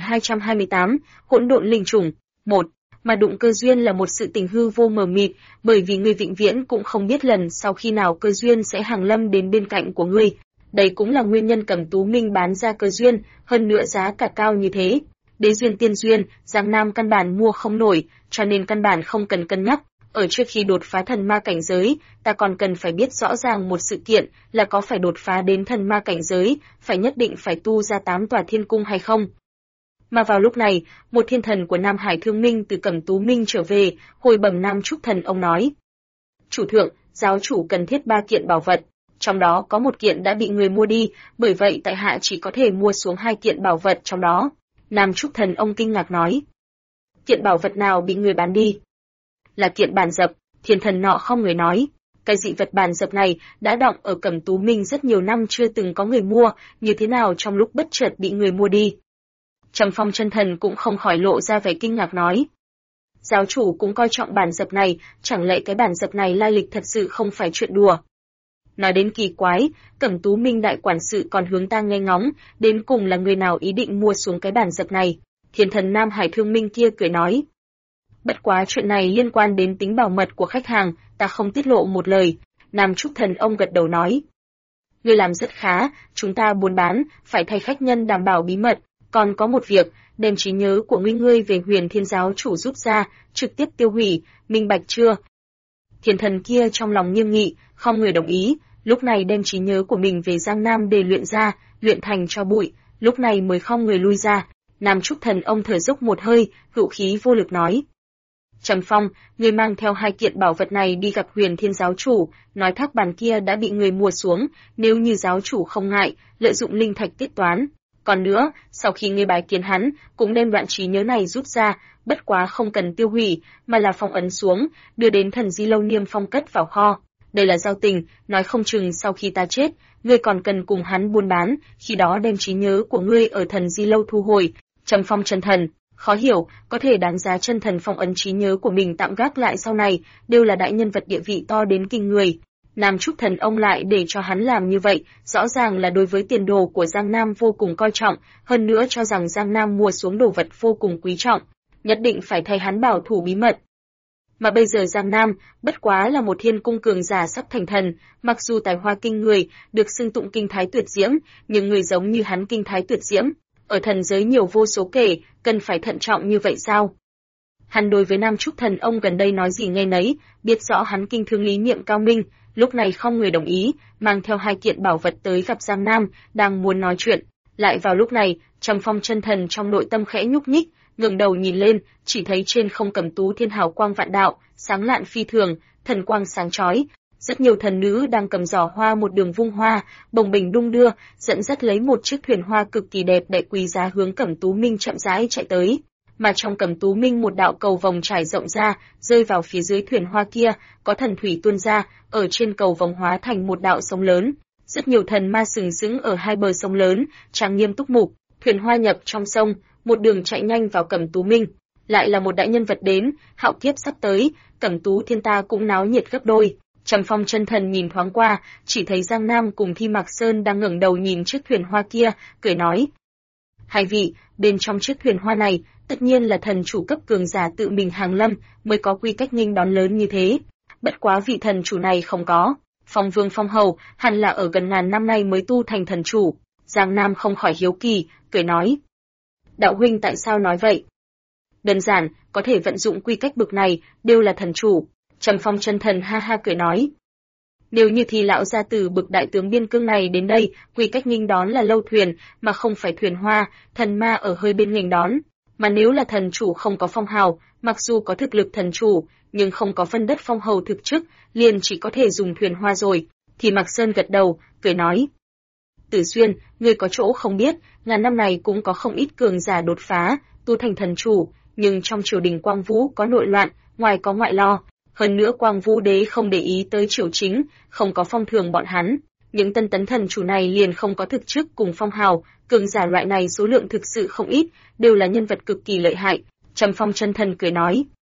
S1: 1228, Hỗn độn linh trùng. 1. Mà đụng cơ duyên là một sự tình hư vô mờ mịt, bởi vì ngươi vĩnh viễn cũng không biết lần sau khi nào cơ duyên sẽ hàng lâm đến bên cạnh của ngươi. Đây cũng là nguyên nhân Cẩm Tú Minh bán ra cơ duyên, hơn nữa giá cả cao như thế. Đế duyên tiên duyên, Giang Nam căn bản mua không nổi, cho nên căn bản không cần cân nhắc. Ở trước khi đột phá thần ma cảnh giới, ta còn cần phải biết rõ ràng một sự kiện là có phải đột phá đến thần ma cảnh giới, phải nhất định phải tu ra 8 tòa thiên cung hay không. Mà vào lúc này, một thiên thần của Nam Hải Thương Minh từ Cẩm Tú Minh trở về, hồi bẩm Nam Trúc Thần ông nói. Chủ thượng, giáo chủ cần thiết 3 kiện bảo vật, trong đó có 1 kiện đã bị người mua đi, bởi vậy tại hạ chỉ có thể mua xuống 2 kiện bảo vật trong đó. Nam Trúc Thần ông kinh ngạc nói. Kiện bảo vật nào bị người bán đi? Là kiện bàn dập, thiên thần nọ không người nói. Cái dị vật bàn dập này đã đọng ở Cẩm Tú Minh rất nhiều năm chưa từng có người mua, như thế nào trong lúc bất chợt bị người mua đi. Trầm Phong chân thần cũng không khỏi lộ ra vẻ kinh ngạc nói. Giáo chủ cũng coi trọng bàn dập này, chẳng lẽ cái bàn dập này lai lịch thật sự không phải chuyện đùa. Nói đến kỳ quái, Cẩm Tú Minh đại quản sự còn hướng ta nghe ngóng, đến cùng là người nào ý định mua xuống cái bàn dập này. Thiên thần Nam Hải Thương Minh kia cười nói. Bất quá chuyện này liên quan đến tính bảo mật của khách hàng, ta không tiết lộ một lời. Nam Trúc Thần ông gật đầu nói. Ngươi làm rất khá, chúng ta buôn bán, phải thay khách nhân đảm bảo bí mật. Còn có một việc, đem trí nhớ của ngươi về Huyền Thiên giáo chủ rút ra, trực tiếp tiêu hủy, minh bạch chưa? Thiên thần kia trong lòng nghiêm nghị, không người đồng ý, lúc này đem trí nhớ của mình về Giang Nam để luyện ra, luyện thành cho bụi, lúc này mới không người lui ra. Nam Trúc Thần ông thở dốc một hơi, hữu khí vô lực nói. Trầm Phong, ngươi mang theo 2 kiện bảo vật này đi gặp Huyền Thiên giáo chủ, nói thác bàn kia đã bị người mua xuống, nếu như giáo chủ không ngại, lợi dụng linh thạch tiết toán. Còn nữa, sau khi ngươi bái kiến hắn, cũng đem đoạn trí nhớ này rút ra, bất quá không cần tiêu hủy, mà là phong ấn xuống, đưa đến thần Di Lâu Niêm Phong cất vào kho. Đây là giao tình, nói không chừng sau khi ta chết, ngươi còn cần cùng hắn buôn bán, khi đó đem trí nhớ của ngươi ở thần Di Lâu thu hồi. Trầm Phong chân thần, khó hiểu, có thể đáng giá chân thần phong ấn trí nhớ của mình tạm gác lại sau này, đều là đại nhân vật địa vị to đến kinh người. Nam Trúc Thần ông lại để cho hắn làm như vậy, rõ ràng là đối với tiền đồ của Giang Nam vô cùng coi trọng, hơn nữa cho rằng Giang Nam mua xuống đồ vật vô cùng quý trọng, nhất định phải thay hắn bảo thủ bí mật. Mà bây giờ Giang Nam, bất quá là một thiên cung cường giả sắp thành thần, mặc dù tài hoa kinh người, được xưng tụng kinh thái tuyệt diễm, nhưng người giống như hắn kinh thái tuyệt diễm, ở thần giới nhiều vô số kể, cần phải thận trọng như vậy sao? Hắn đối với Nam Trúc Thần ông gần đây nói gì nghe nấy, biết rõ hắn kinh thương lý niệm cao minh, lúc này không người đồng ý, mang theo 2 kiện bảo vật tới gặp Giang Nam, đang muốn nói chuyện. Lại vào lúc này, Trầm Phong chân thần trong nội tâm khẽ nhúc nhích, ngẩng đầu nhìn lên, chỉ thấy trên không Cẩm Tú Thiên hào quang vạn đạo, sáng lạn phi thường, thần quang sáng chói. Rất nhiều thần nữ đang cầm giỏ hoa một đường vung hoa, bồng bềnh đung đưa, dẫn dắt lấy một chiếc thuyền hoa cực kỳ đẹp đẽ quý giá hướng Cẩm Tú Minh chậm rãi chạy tới. Mà trong Cẩm Tú Minh một đạo cầu vồng trải rộng ra, rơi vào phía dưới thuyền hoa kia, có thần thủy tuôn ra, ở trên cầu vồng hóa thành một đạo sông lớn. Rất nhiều thần ma sừng sững ở hai bờ sông lớn, trang nghiêm túc mục, thuyền hoa nhập trong sông, một đường chạy nhanh vào Cẩm Tú Minh. Lại là một đại nhân vật đến, hạo kiếp sắp tới, Cẩm Tú Thiên ta cũng náo nhiệt gấp đôi. Trầm Phong chân thần nhìn thoáng qua, chỉ thấy Giang Nam cùng Thi Mạc Sơn đang ngẩng đầu nhìn chiếc thuyền hoa kia, cười nói: "Hai vị, bên trong chiếc thuyền hoa này, tất nhiên là thần chủ cấp cường giả tự mình hàng lâm, mới có quy cách nghênh đón lớn như thế. Bất quá vị thần chủ này không có, Phong Vương Phong Hầu, hẳn là ở gần ngàn năm nay mới tu thành thần chủ." Giang Nam không khỏi hiếu kỳ, cười nói: "Đạo huynh tại sao nói vậy?" "Đơn giản, có thể vận dụng quy cách bực này, đều là thần chủ." Trầm Phong chân thần ha ha cười nói: "Nếu như thì lão gia tử bực đại tướng biên cương này đến đây, quy cách nghênh đón là lâu thuyền, mà không phải thuyền hoa, thần ma ở hơi bên nghênh đón. Mà nếu là thần chủ không có phong hào, mặc dù có thực lực thần chủ, nhưng không có phân đất phong hầu thực chức, liền chỉ có thể dùng thuyền hoa rồi." Thì Mạc Sơn gật đầu, cười nói: "Tử Xuyên, ngươi có chỗ không biết, ngàn năm này cũng có không ít cường giả đột phá, tu thành thần chủ, nhưng trong triều đình Quang Vũ có nội loạn, ngoài có ngoại lo. Hơn nữa Quang Vũ đế không để ý tới triều chính, không có phong thường bọn hắn. Những tân tấn thần chủ này liền không có thực chức cùng phong hào, cường giả loại này số lượng thực sự không ít, đều là nhân vật cực kỳ lợi hại." Trầm Phong chân thần cười nói: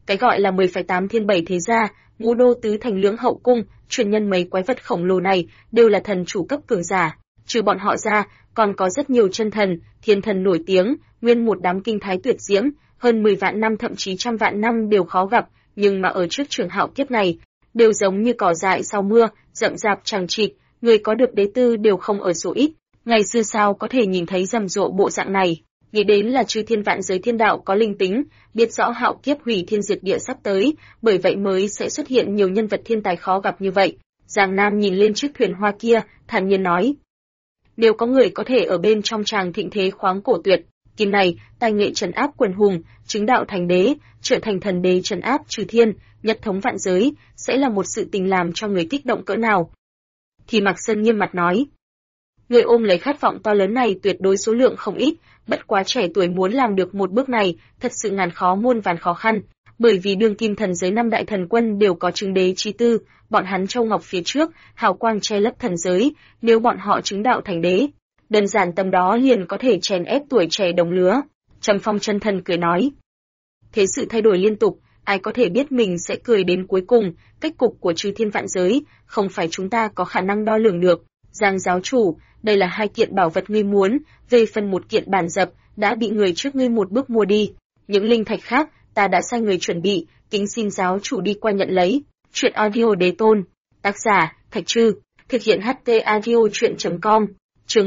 S1: Cái gọi là 10,8 thiên 7 thế gia, ngũ đô tứ thành lưỡng hậu cung, truyền nhân mấy quái vật khổng lồ này đều là thần chủ cấp cường giả. Trừ bọn họ ra, còn có rất nhiều chân thần, thiên thần nổi tiếng, nguyên một đám kinh thái tuyệt diễm, hơn 10 vạn năm thậm chí trăm vạn năm đều khó gặp, nhưng mà ở trước trường hạo kiếp này, đều giống như cỏ dại sau mưa, rậm rạp chằng chịt, người có được đế tư đều không ở số ít. Ngày xưa sao có thể nhìn thấy rầm rộ bộ dạng này, nghĩ đến là chư thiên vạn giới thiên đạo có linh tính, biết rõ hạo kiếp hủy thiên diệt địa sắp tới, bởi vậy mới sẽ xuất hiện nhiều nhân vật thiên tài khó gặp như vậy. Giang Nam nhìn lên chiếc thuyền hoa kia, thản nhiên nói: nếu có người có thể ở bên trong tràng thịnh thế khoáng cổ tuyệt kim này, tài nghệ trấn áp quần hùng, chứng đạo thành đế, trở thành thần đế trấn áp trừ thiên, nhất thống vạn giới, sẽ là một sự tình làm cho người kích động cỡ nào. Thì Mạc Sơn nghiêm mặt nói: người ôm lấy khát vọng to lớn này tuyệt đối số lượng không ít, bất quá trẻ tuổi muốn làm được một bước này, thật sự ngàn khó muôn vàn khó khăn, bởi vì đương kim thần giới 5 đại thần quân đều có chứng đế chi tư, bọn hắn châu ngọc phía trước, hào quang che lấp thần giới, nếu bọn họ chứng đạo thành đế, đơn giản tầm đó liền có thể chèn ép tuổi trẻ đồng lứa. Trầm Phong chân thần cười nói: thế sự thay đổi liên tục, ai có thể biết mình sẽ cười đến cuối cùng, cách cục của chư thiên vạn giới, không phải chúng ta có khả năng đo lường được. Giang giáo chủ, đây là 2 kiện bảo vật ngươi muốn, về phần 1 kiện bản dập, đã bị người trước ngươi một bước mua đi. Những linh thạch khác, ta đã sai người chuẩn bị, kính xin giáo chủ đi qua nhận lấy. Chuyện audio đế tôn. Tác giả, Thạch Trư. Thực hiện HT audio chuyện.com. Chương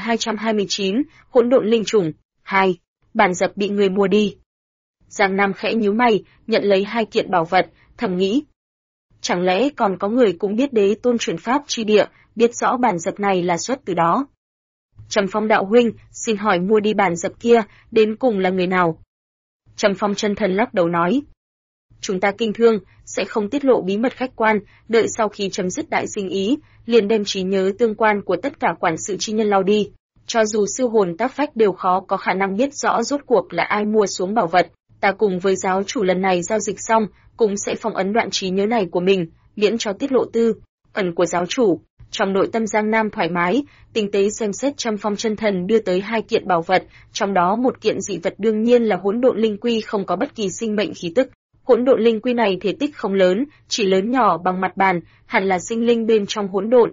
S1: 1229, hỗn độn linh trùng. 2. Bản dập bị người mua đi. Giang Nam khẽ nhíu mày, nhận lấy 2 kiện bảo vật, thầm nghĩ: chẳng lẽ còn có người cũng biết đế tôn truyền pháp chi địa, biết rõ bản dập này là xuất từ đó. Trầm Phong đạo huynh, xin hỏi mua đi bản dập kia, đến cùng là người nào? Trầm Phong chân thần lắc đầu nói: chúng ta kinh thương, sẽ không tiết lộ bí mật khách quan, đợi sau khi chấm dứt đại sinh ý, liền đem trí nhớ tương quan của tất cả quản sự chi nhân lau đi. Cho dù siêu hồn tác phách đều khó có khả năng biết rõ rốt cuộc là ai mua xuống bảo vật, ta cùng với giáo chủ lần này giao dịch xong, cũng sẽ phong ấn đoạn trí nhớ này của mình, miễn cho tiết lộ tư ẩn của giáo chủ. Trong nội tâm Giang Nam thoải mái, tinh tế xem xét Trầm Phong chân thần đưa tới 2 kiện bảo vật, trong đó 1 kiện dị vật đương nhiên là hỗn độn linh quy không có bất kỳ sinh mệnh khí tức. Hỗn độn linh quy này thể tích không lớn, chỉ lớn nhỏ bằng mặt bàn, hẳn là sinh linh bên trong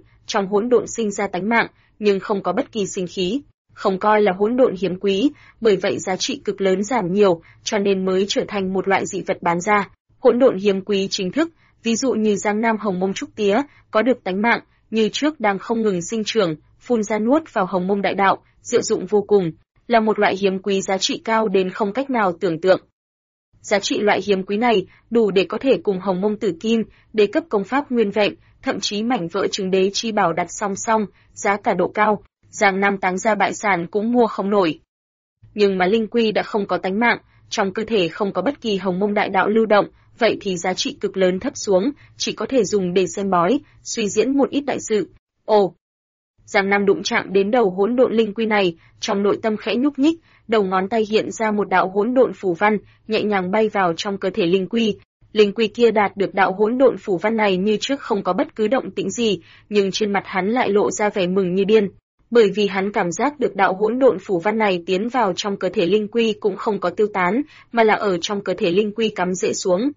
S1: hỗn độn sinh ra tánh mạng, nhưng không có bất kỳ sinh khí, không coi là hỗn độn hiếm quý, bởi vậy giá trị cực lớn giảm nhiều, cho nên mới trở thành một loại dị vật bán ra. Hỗn độn hiếm quý chính thức, ví dụ như Giang Nam hồng mông trúc tía, có được tánh mạng, như trước đang không ngừng sinh trưởng, phun ra nuốt vào hồng mông đại đạo, diệu dụng vô cùng, là một loại hiếm quý giá trị cao đến không cách nào tưởng tượng. Giá trị loại hiếm quý này đủ để có thể cùng hồng mông tử kim, đế cấp công pháp nguyên vẹn, thậm chí mảnh vỡ chứng đế chi bảo đặt song song, giá cả độ cao, Giang Nam táng ra bại sản cũng mua không nổi. Nhưng mà linh quy đã không có tánh mạng, trong cơ thể không có bất kỳ hồng mông đại đạo lưu động, vậy thì giá trị cực lớn thấp xuống, chỉ có thể dùng để xem bói, suy diễn một ít đại sự. Ồ! Giang Nam đụng chạm đến đầu hỗn độn linh quy này, trong nội tâm khẽ nhúc nhích, đầu ngón tay hiện ra một đạo hỗn độn phù văn, nhẹ nhàng bay vào trong cơ thể linh quy. Linh quy kia đạt được đạo hỗn độn phù văn này như trước không có bất cứ động tĩnh gì, nhưng trên mặt hắn lại lộ ra vẻ mừng như điên, bởi vì hắn cảm giác được đạo hỗn độn phù văn này tiến vào trong cơ thể linh quy cũng không có tiêu tán, mà là ở trong cơ thể linh quy cắm rễ xuống.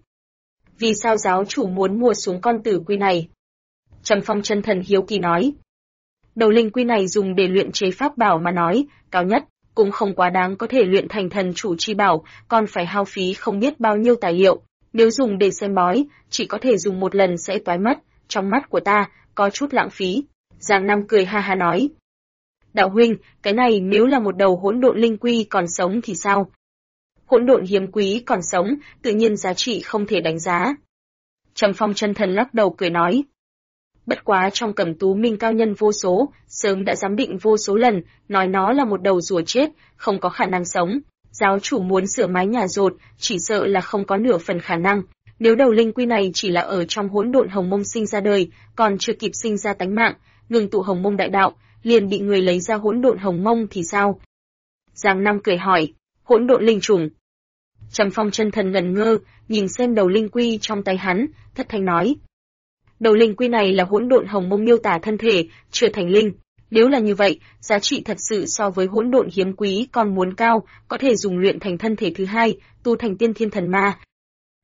S1: Vì sao giáo chủ muốn mua xuống con tử quy này? Trầm Phong chân thần hiếu kỳ nói. Đầu linh quy này dùng để luyện chế pháp bảo mà nói, cao nhất, cũng không quá đáng có thể luyện thành thần chủ chi bảo, còn phải hao phí không biết bao nhiêu tài liệu. Nếu dùng để xem bói, chỉ có thể dùng một lần sẽ toái mất, trong mắt của ta, có chút lãng phí. Giang Nam cười ha ha nói. Đạo huynh, cái này nếu là một đầu hỗn độn linh quy còn sống thì sao? Hỗn độn hiếm quý còn sống, tự nhiên giá trị không thể đánh giá. Trầm Phong chân thần lắc đầu cười nói. Bất quá trong Cẩm Tú Minh cao nhân vô số, sớm đã giám định vô số lần, nói nó là một đầu rùa chết, không có khả năng sống. Giáo chủ muốn sửa mái nhà dột, chỉ sợ là không có nửa phần khả năng. Nếu đầu linh quy này chỉ là ở trong hỗn độn hồng mông sinh ra đời, còn chưa kịp sinh ra tánh mạng, ngừng tụ hồng mông đại đạo, liền bị người lấy ra hỗn độn hồng mông thì sao? Giang Nam cười hỏi, hỗn độn linh trùng. Trầm Phong chân thần ngẩn ngơ, nhìn xem đầu linh quy trong tay hắn, thất thanh nói. Đầu linh quy này là hỗn độn hồng mông miêu tả thân thể, chưa thành linh. Nếu là như vậy, giá trị thật sự so với hỗn độn hiếm quý còn muốn cao, có thể dùng luyện thành thân thể thứ hai, tu thành tiên thiên thần ma.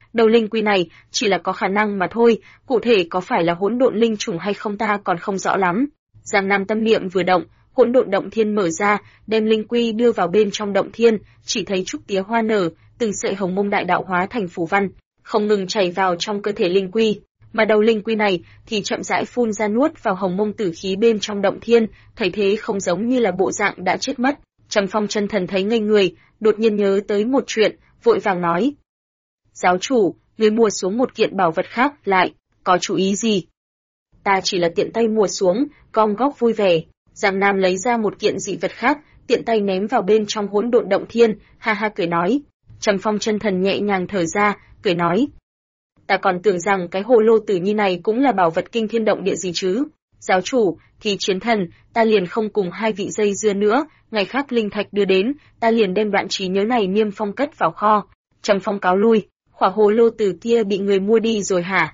S1: đầu linh quy này chỉ là có khả năng mà thôi, cụ thể có phải là hỗn độn linh trùng hay không ta còn không rõ lắm. Giang Nam tâm niệm vừa động, hỗn độn động thiên mở ra, đem linh quy đưa vào bên trong động thiên, chỉ thấy trúc tía hoa nở, từng sợi hồng mông đại đạo hóa thành phù văn, không ngừng chảy vào trong cơ thể linh quy. Mà đầu linh quy này thì chậm rãi phun ra nuốt vào hồng mông tử khí bên trong động thiên, thấy thế không giống như là bộ dạng đã chết mất. Trầm Phong chân thần thấy ngây người, đột nhiên nhớ tới một chuyện, vội vàng nói: "Giáo chủ, ngươi mua xuống một kiện bảo vật khác, lại có chủ ý gì?" "Ta chỉ là tiện tay mua xuống." Gom góp vui vẻ. Giang Nam lấy ra một kiện dị vật khác, tiện tay ném vào bên trong hỗn độn động thiên, ha ha cười nói. Trầm Phong chân thần nhẹ nhàng thở ra, cười nói: "Ta còn tưởng rằng cái hồ lô tử nhi này cũng là bảo vật kinh thiên động địa gì chứ. Giáo chủ, thì chiến thần, ta liền không cùng hai vị dây dưa nữa, ngày khác linh thạch đưa đến, ta liền đem đoạn trí nhớ này niêm phong cất vào kho." Trầm Phong cáo lui, khỏa hồ lô tử kia bị người mua đi rồi hả?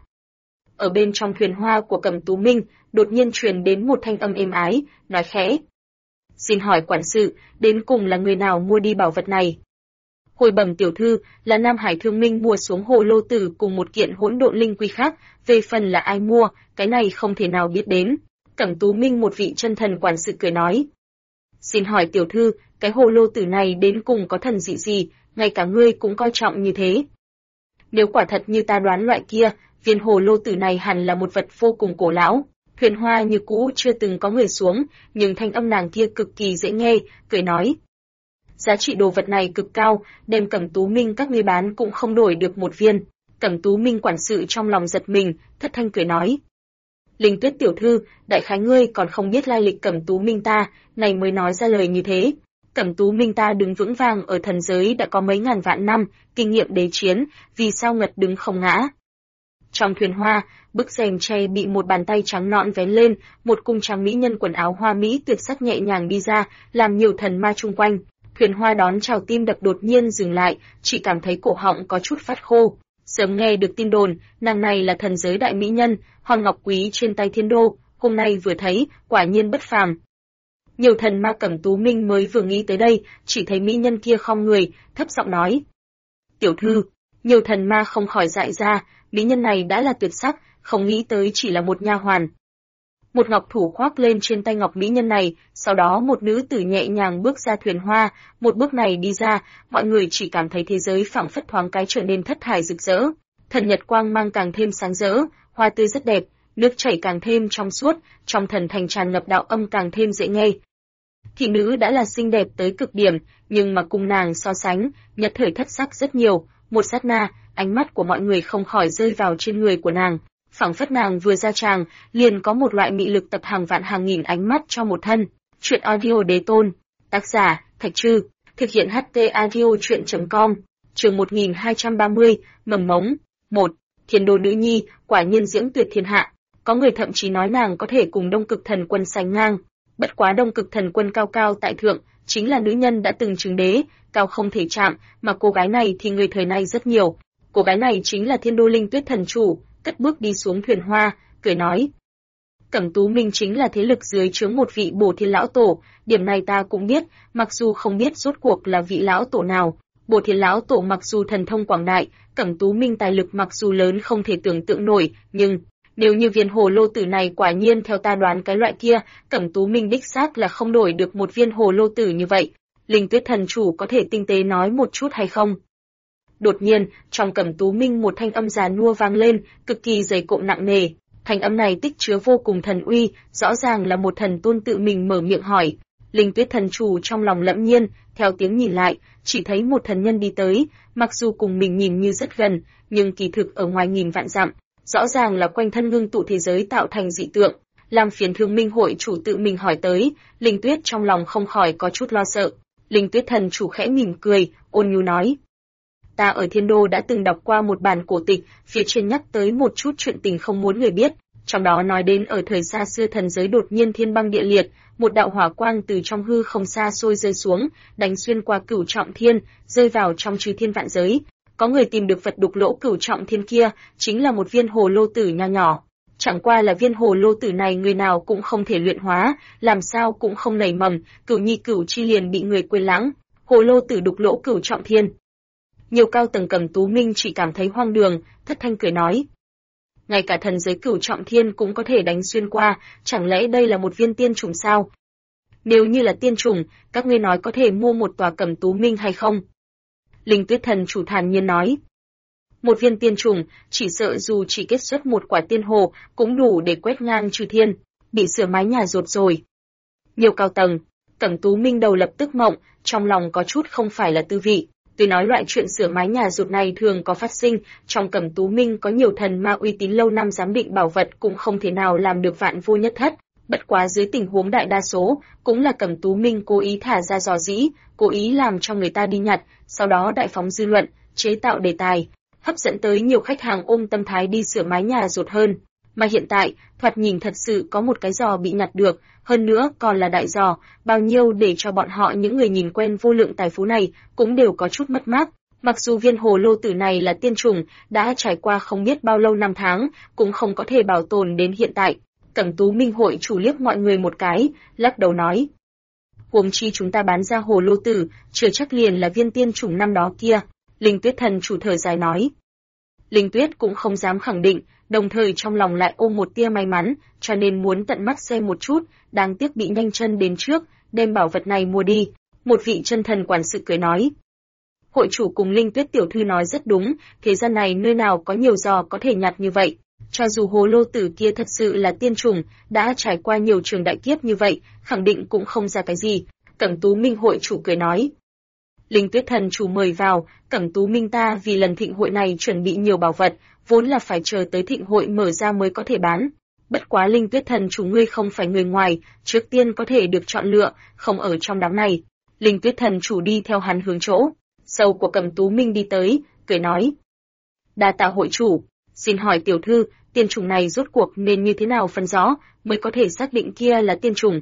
S1: Ở bên trong thuyền hoa của Cẩm Tú Minh, đột nhiên truyền đến một thanh âm êm ái, nói khẽ: "Xin hỏi quản sự, đến cùng là người nào mua đi bảo vật này?" "Hồi bẩm tiểu thư, là Nam Hải Thương Minh mua xuống hồ lô tử cùng một kiện hỗn độn linh quy khác, về phần là ai mua, cái này không thể nào biết đến." Cẩm Tú Minh một vị chân thần quản sự cười nói: "Xin hỏi tiểu thư, cái hồ lô tử này đến cùng có thần dị gì, ngay cả ngươi cũng coi trọng như thế?" "Nếu quả thật như ta đoán loại kia, viên hồ lô tử này hẳn là một vật vô cùng cổ lão." Thuyền hoa như cũ chưa từng có người xuống, nhưng thanh âm nàng kia cực kỳ dễ nghe, cười nói: "Giá trị đồ vật này cực cao, đem Cẩm Tú Minh các ngươi bán cũng không đổi được một viên." Cẩm Tú Minh quản sự trong lòng giật mình, thất thanh cười nói: "Linh Tuyết tiểu thư, đại khái ngươi còn không biết lai lịch Cẩm Tú Minh ta, này mới nói ra lời như thế. Cẩm Tú Minh ta đứng vững vàng ở thần giới đã có mấy ngàn vạn năm, kinh nghiệm đế chiến, vì sao ngật đứng không ngã." Trong thuyền hoa, bức rèm tre bị một bàn tay trắng nõn vén lên, một cung trang mỹ nhân quần áo hoa mỹ tuyệt sắc nhẹ nhàng đi ra, làm nhiều thần ma chung quanh. Thuyền hoa đón chào tim đập đột nhiên dừng lại, chỉ cảm thấy cổ họng có chút phát khô. Sớm nghe được tin đồn, nàng này là thần giới đại mỹ nhân, hòn ngọc quý trên tay thiên đô, hôm nay vừa thấy, quả nhiên bất phàm. Nhiều thần ma Cẩm Tú Minh mới vừa nghĩ tới đây, chỉ thấy mỹ nhân kia khom người, thấp giọng nói: "Tiểu thư." Nhiều thần ma không khỏi dại ra, mỹ nhân này đã là tuyệt sắc, không nghĩ tới chỉ là một nha hoàn. Một ngọc thủ khoác lên trên tay ngọc mỹ nhân này, sau đó một nữ tử nhẹ nhàng bước ra thuyền hoa, một bước này đi ra, mọi người chỉ cảm thấy thế giới phảng phất thoáng cái trở nên thất thải rực rỡ. Thần nhật quang mang càng thêm sáng rỡ, hoa tươi rất đẹp, nước chảy càng thêm trong suốt, trong thần thành tràn ngập đạo âm càng thêm dễ nghe. Thị nữ đã là xinh đẹp tới cực điểm, nhưng mà cùng nàng so sánh, nhất thời thất sắc rất nhiều. Một sát na, ánh mắt của mọi người không khỏi rơi vào trên người của nàng, phảng phất nàng vừa ra tràng, liền có một loại mị lực tập hàng vạn hàng nghìn ánh mắt cho một thân. Chuyện audio đế tôn, tác giả Thạch Trư, thực hiện HT audio truyện.com, chương 1230, mầm mống. 1. Thiên đô nữ nhi, quả nhiên diễm tuyệt thiên hạ. Có người thậm chí nói nàng có thể cùng Đông Cực Thần Quân sánh ngang. Bất quá Đông Cực Thần Quân cao cao tại thượng, chính là nữ nhân đã từng chứng đế, cao không thể chạm, mà cô gái này thì người thời nay rất nhiều. Cô gái này chính là Thiên Đô Linh Tuyết thần chủ, cất bước đi xuống thuyền hoa, cười nói: "Cẩm Tú Minh chính là thế lực dưới trướng một vị Bổ Thiên lão tổ, điểm này ta cũng biết, mặc dù không biết rốt cuộc là vị lão tổ nào. Bổ Thiên lão tổ mặc dù thần thông quảng đại, Cẩm Tú Minh tài lực mặc dù lớn không thể tưởng tượng nổi, nhưng nếu như viên hồ lô tử này quả nhiên theo ta đoán cái loại kia, Cẩm Tú Minh đích xác là không đổi được một viên hồ lô tử như vậy. Linh Tuyết thần chủ có thể tinh tế nói một chút hay không?" Đột nhiên, trong Cẩm Tú Minh một thanh âm già nua vang lên, cực kỳ dày cộm nặng nề. Thanh âm này tích chứa vô cùng thần uy, rõ ràng là một thần tôn tự mình mở miệng hỏi. Linh Tuyết thần chủ trong lòng lẫm nhiên, theo tiếng nhìn lại, chỉ thấy một thần nhân đi tới, mặc dù cùng mình nhìn như rất gần, nhưng kỳ thực ở ngoài nghìn vạn dặm, rõ ràng là quanh thân ngưng tụ thế giới tạo thành dị tượng. Làm phiền Thương Minh hội chủ tự mình hỏi tới, Linh Tuyết trong lòng không khỏi có chút lo sợ. Linh Tuyết thần chủ khẽ mỉm cười, ôn nhu nói: "Ta ở Thiên Đô đã từng đọc qua một bản cổ tịch, phía trên nhắc tới một chút chuyện tình không muốn người biết, trong đó nói đến ở thời xa xưa thần giới đột nhiên thiên băng địa liệt, một đạo hỏa quang từ trong hư không xa xôi rơi xuống, đánh xuyên qua cửu trọng thiên, rơi vào trong chư thiên vạn giới. Có người tìm được vật đục lỗ cửu trọng thiên kia, chính là một viên hồ lô tử nho nhỏ. Chẳng qua là viên hồ lô tử này người nào cũng không thể luyện hóa, làm sao cũng không nảy mầm, cửu nhi cửu chi liền bị người quên lãng. Hồ lô tử đục lỗ cửu trọng thiên." Nhiều cao tầng Cẩm Tú Minh chỉ cảm thấy hoang đường, thất thanh cười nói. Ngay cả thần giới cửu trọng thiên cũng có thể đánh xuyên qua, chẳng lẽ đây là một viên tiên trùng sao? Nếu như là tiên trùng, các ngươi nói có thể mua một tòa Cẩm Tú Minh hay không? Linh Tuyết Thần chủ thản nhiên nói. Một viên tiên trùng, chỉ sợ dù chỉ kết xuất một quả tiên hồ, cũng đủ để quét ngang trừ thiên, bị sửa mái nhà rột rồi. Nhiều cao tầng, Cẩm Tú Minh đầu lập tức mộng, trong lòng có chút không phải là tư vị. Tuy nói loại chuyện sửa mái nhà rột này thường có phát sinh, trong Cẩm Tú Minh có nhiều thần ma uy tín lâu năm giám định bảo vật cũng không thể nào làm được vạn vô nhất thất. Bất quá dưới tình huống đại đa số, cũng là Cẩm Tú Minh cố ý thả ra dò dỉ, cố ý làm cho người ta đi nhặt, sau đó đại phóng dư luận, chế tạo đề tài, hấp dẫn tới nhiều khách hàng ôm tâm thái đi sửa mái nhà rột hơn. Mà hiện tại, thoạt nhìn thật sự có một cái giò bị nhặt được, hơn nữa còn là đại giò, bao nhiêu để cho bọn họ những người nhìn quen vô lượng tài phú này cũng đều có chút mất mát. Mặc dù viên hồ lô tử này là tiên trùng, đã trải qua không biết bao lâu năm tháng, cũng không có thể bảo tồn đến hiện tại. Cẩm Tú Minh hội chủ liếc mọi người một cái, lắc đầu nói. Huống chi chúng ta bán ra hồ lô tử, chưa chắc liền là viên tiên trùng năm đó kia. Linh Tuyết Thần chủ thở dài nói. Linh Tuyết cũng không dám khẳng định, đồng thời trong lòng lại ôm một tia may mắn, cho nên muốn tận mắt xem một chút, đáng tiếc bị nhanh chân đến trước, đem bảo vật này mua đi. Một vị chân thần quản sự cười nói. Hội chủ cùng Linh Tuyết tiểu thư nói rất đúng, thế gian này nơi nào có nhiều giò có thể nhặt như vậy. Cho dù hồ lô tử kia thật sự là tiên trùng, đã trải qua nhiều trường đại kiếp như vậy, khẳng định cũng không ra cái gì. Cẩm Tú Minh hội chủ cười nói. Linh Tuyết Thần chủ mời vào, Cẩm Tú Minh ta vì lần thịnh hội này chuẩn bị nhiều bảo vật, vốn là phải chờ tới thịnh hội mở ra mới có thể bán. Bất quá Linh Tuyết Thần chủ ngươi không phải người ngoài, trước tiên có thể được chọn lựa, không ở trong đám này. Linh Tuyết Thần chủ đi theo hắn hướng chỗ sâu của Cẩm Tú Minh đi tới, cười nói. Đa tạ hội chủ, xin hỏi tiểu thư, tiên trùng này rốt cuộc nên như thế nào phân rõ, mới có thể xác định kia là tiên trùng?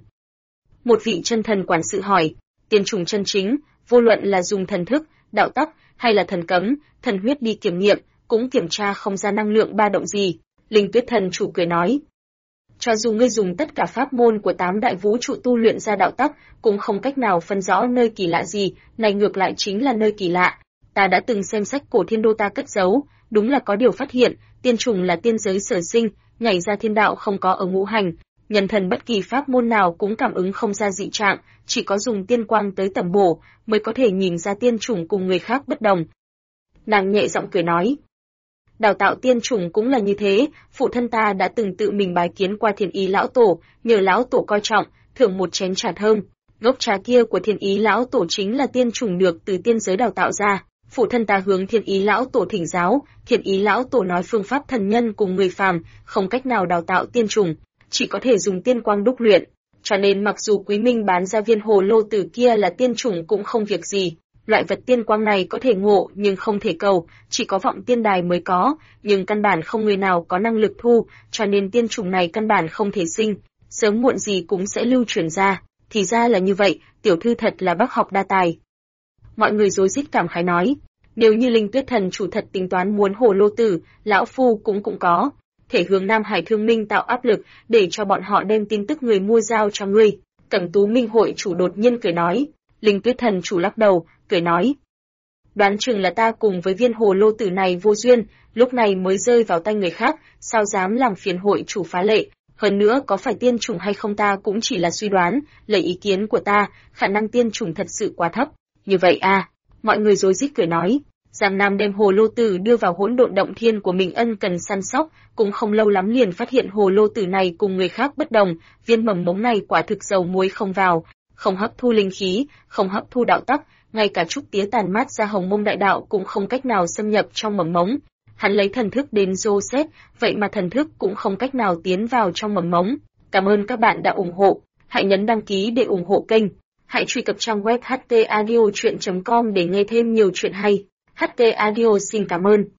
S1: Một vị chân thần quản sự hỏi, tiên trùng chân chính, vô luận là dùng thần thức, đạo tắc, hay là thần cấm, thần huyết đi kiểm nghiệm, cũng kiểm tra không ra năng lượng ba động gì. Linh Tuyết Thần chủ cười nói. Cho dù ngươi dùng tất cả pháp môn của 8 đại vũ trụ tu luyện ra đạo tắc, cũng không cách nào phân rõ nơi kỳ lạ gì, này ngược lại chính là nơi kỳ lạ. Ta đã từng xem sách cổ thiên đô ta cất giấu, đúng là có điều phát hiện, tiên trùng là tiên giới sở sinh, nhảy ra thiên đạo không có ở ngũ hành. Nhân thần bất kỳ pháp môn nào cũng cảm ứng không ra dị trạng, chỉ có dùng tiên quang tới tẩm bổ, mới có thể nhìn ra tiên trùng cùng người khác bất đồng. Nàng nhẹ giọng cười nói. Đào tạo tiên trùng cũng là như thế, phụ thân ta đã từng tự mình bái kiến qua Thiên Ý lão tổ, nhờ lão tổ coi trọng, thưởng một chén trà thơm. Gốc trà kia của Thiên Ý lão tổ chính là tiên trùng được từ tiên giới đào tạo ra. Phụ thân ta hướng Thiên Ý lão tổ thỉnh giáo, Thiên Ý lão tổ nói phương pháp thần nhân cùng người phàm không cách nào đào tạo tiên trùng, chỉ có thể dùng tiên quang đúc luyện. Cho nên mặc dù Quý Minh bán ra viên hồ lô tử kia là tiên trùng cũng không việc gì. Loại vật tiên quang này có thể ngộ nhưng không thể cầu, chỉ có vọng tiên đài mới có, nhưng căn bản không người nào có năng lực thu, cho nên tiên trùng này căn bản không thể sinh, sớm muộn gì cũng sẽ lưu truyền ra. Thì ra là như vậy, tiểu thư thật là bác học đa tài. Mọi người rối rít cảm khái nói, nếu như Linh Tuyết Thần chủ thật tính toán muốn hồ lô tử, lão phu cũng có thể hướng Nam Hải Thương Minh tạo áp lực để cho bọn họ đem tin tức người mua giao cho ngươi. Cẩm Tú Minh hội chủ đột nhiên cười nói. Linh Tuyết Thần chủ lắc đầu, cười nói. Đoán chừng là ta cùng với viên hồ lô tử này vô duyên, lúc này mới rơi vào tay người khác, sao dám làm phiền hội chủ phá lệ. Hơn nữa có phải tiên trùng hay không ta cũng chỉ là suy đoán, lấy ý kiến của ta, khả năng tiên trùng thật sự quá thấp. Như vậy à, mọi người rối rít cười nói. Giang Nam đem hồ lô tử đưa vào hỗn độn động thiên của mình ân cần săn sóc, cũng không lâu lắm liền phát hiện hồ lô tử này cùng người khác bất đồng, viên mầm mống này quả thực dầu muối không vào, không hấp thu linh khí, không hấp thu đạo tắc, ngay cả chút tía tàn mát ra hồng mông đại đạo cũng không cách nào xâm nhập trong mầm mống. Hắn lấy thần thức đến dô xét, vậy mà thần thức cũng không cách nào tiến vào trong mầm mống. Cảm ơn các bạn đã ủng hộ, hãy nhấn đăng ký để ủng hộ kênh. Hãy truy cập trang web htaudio.com để nghe thêm nhiều chuyện hay. HT Audio xin cảm ơn.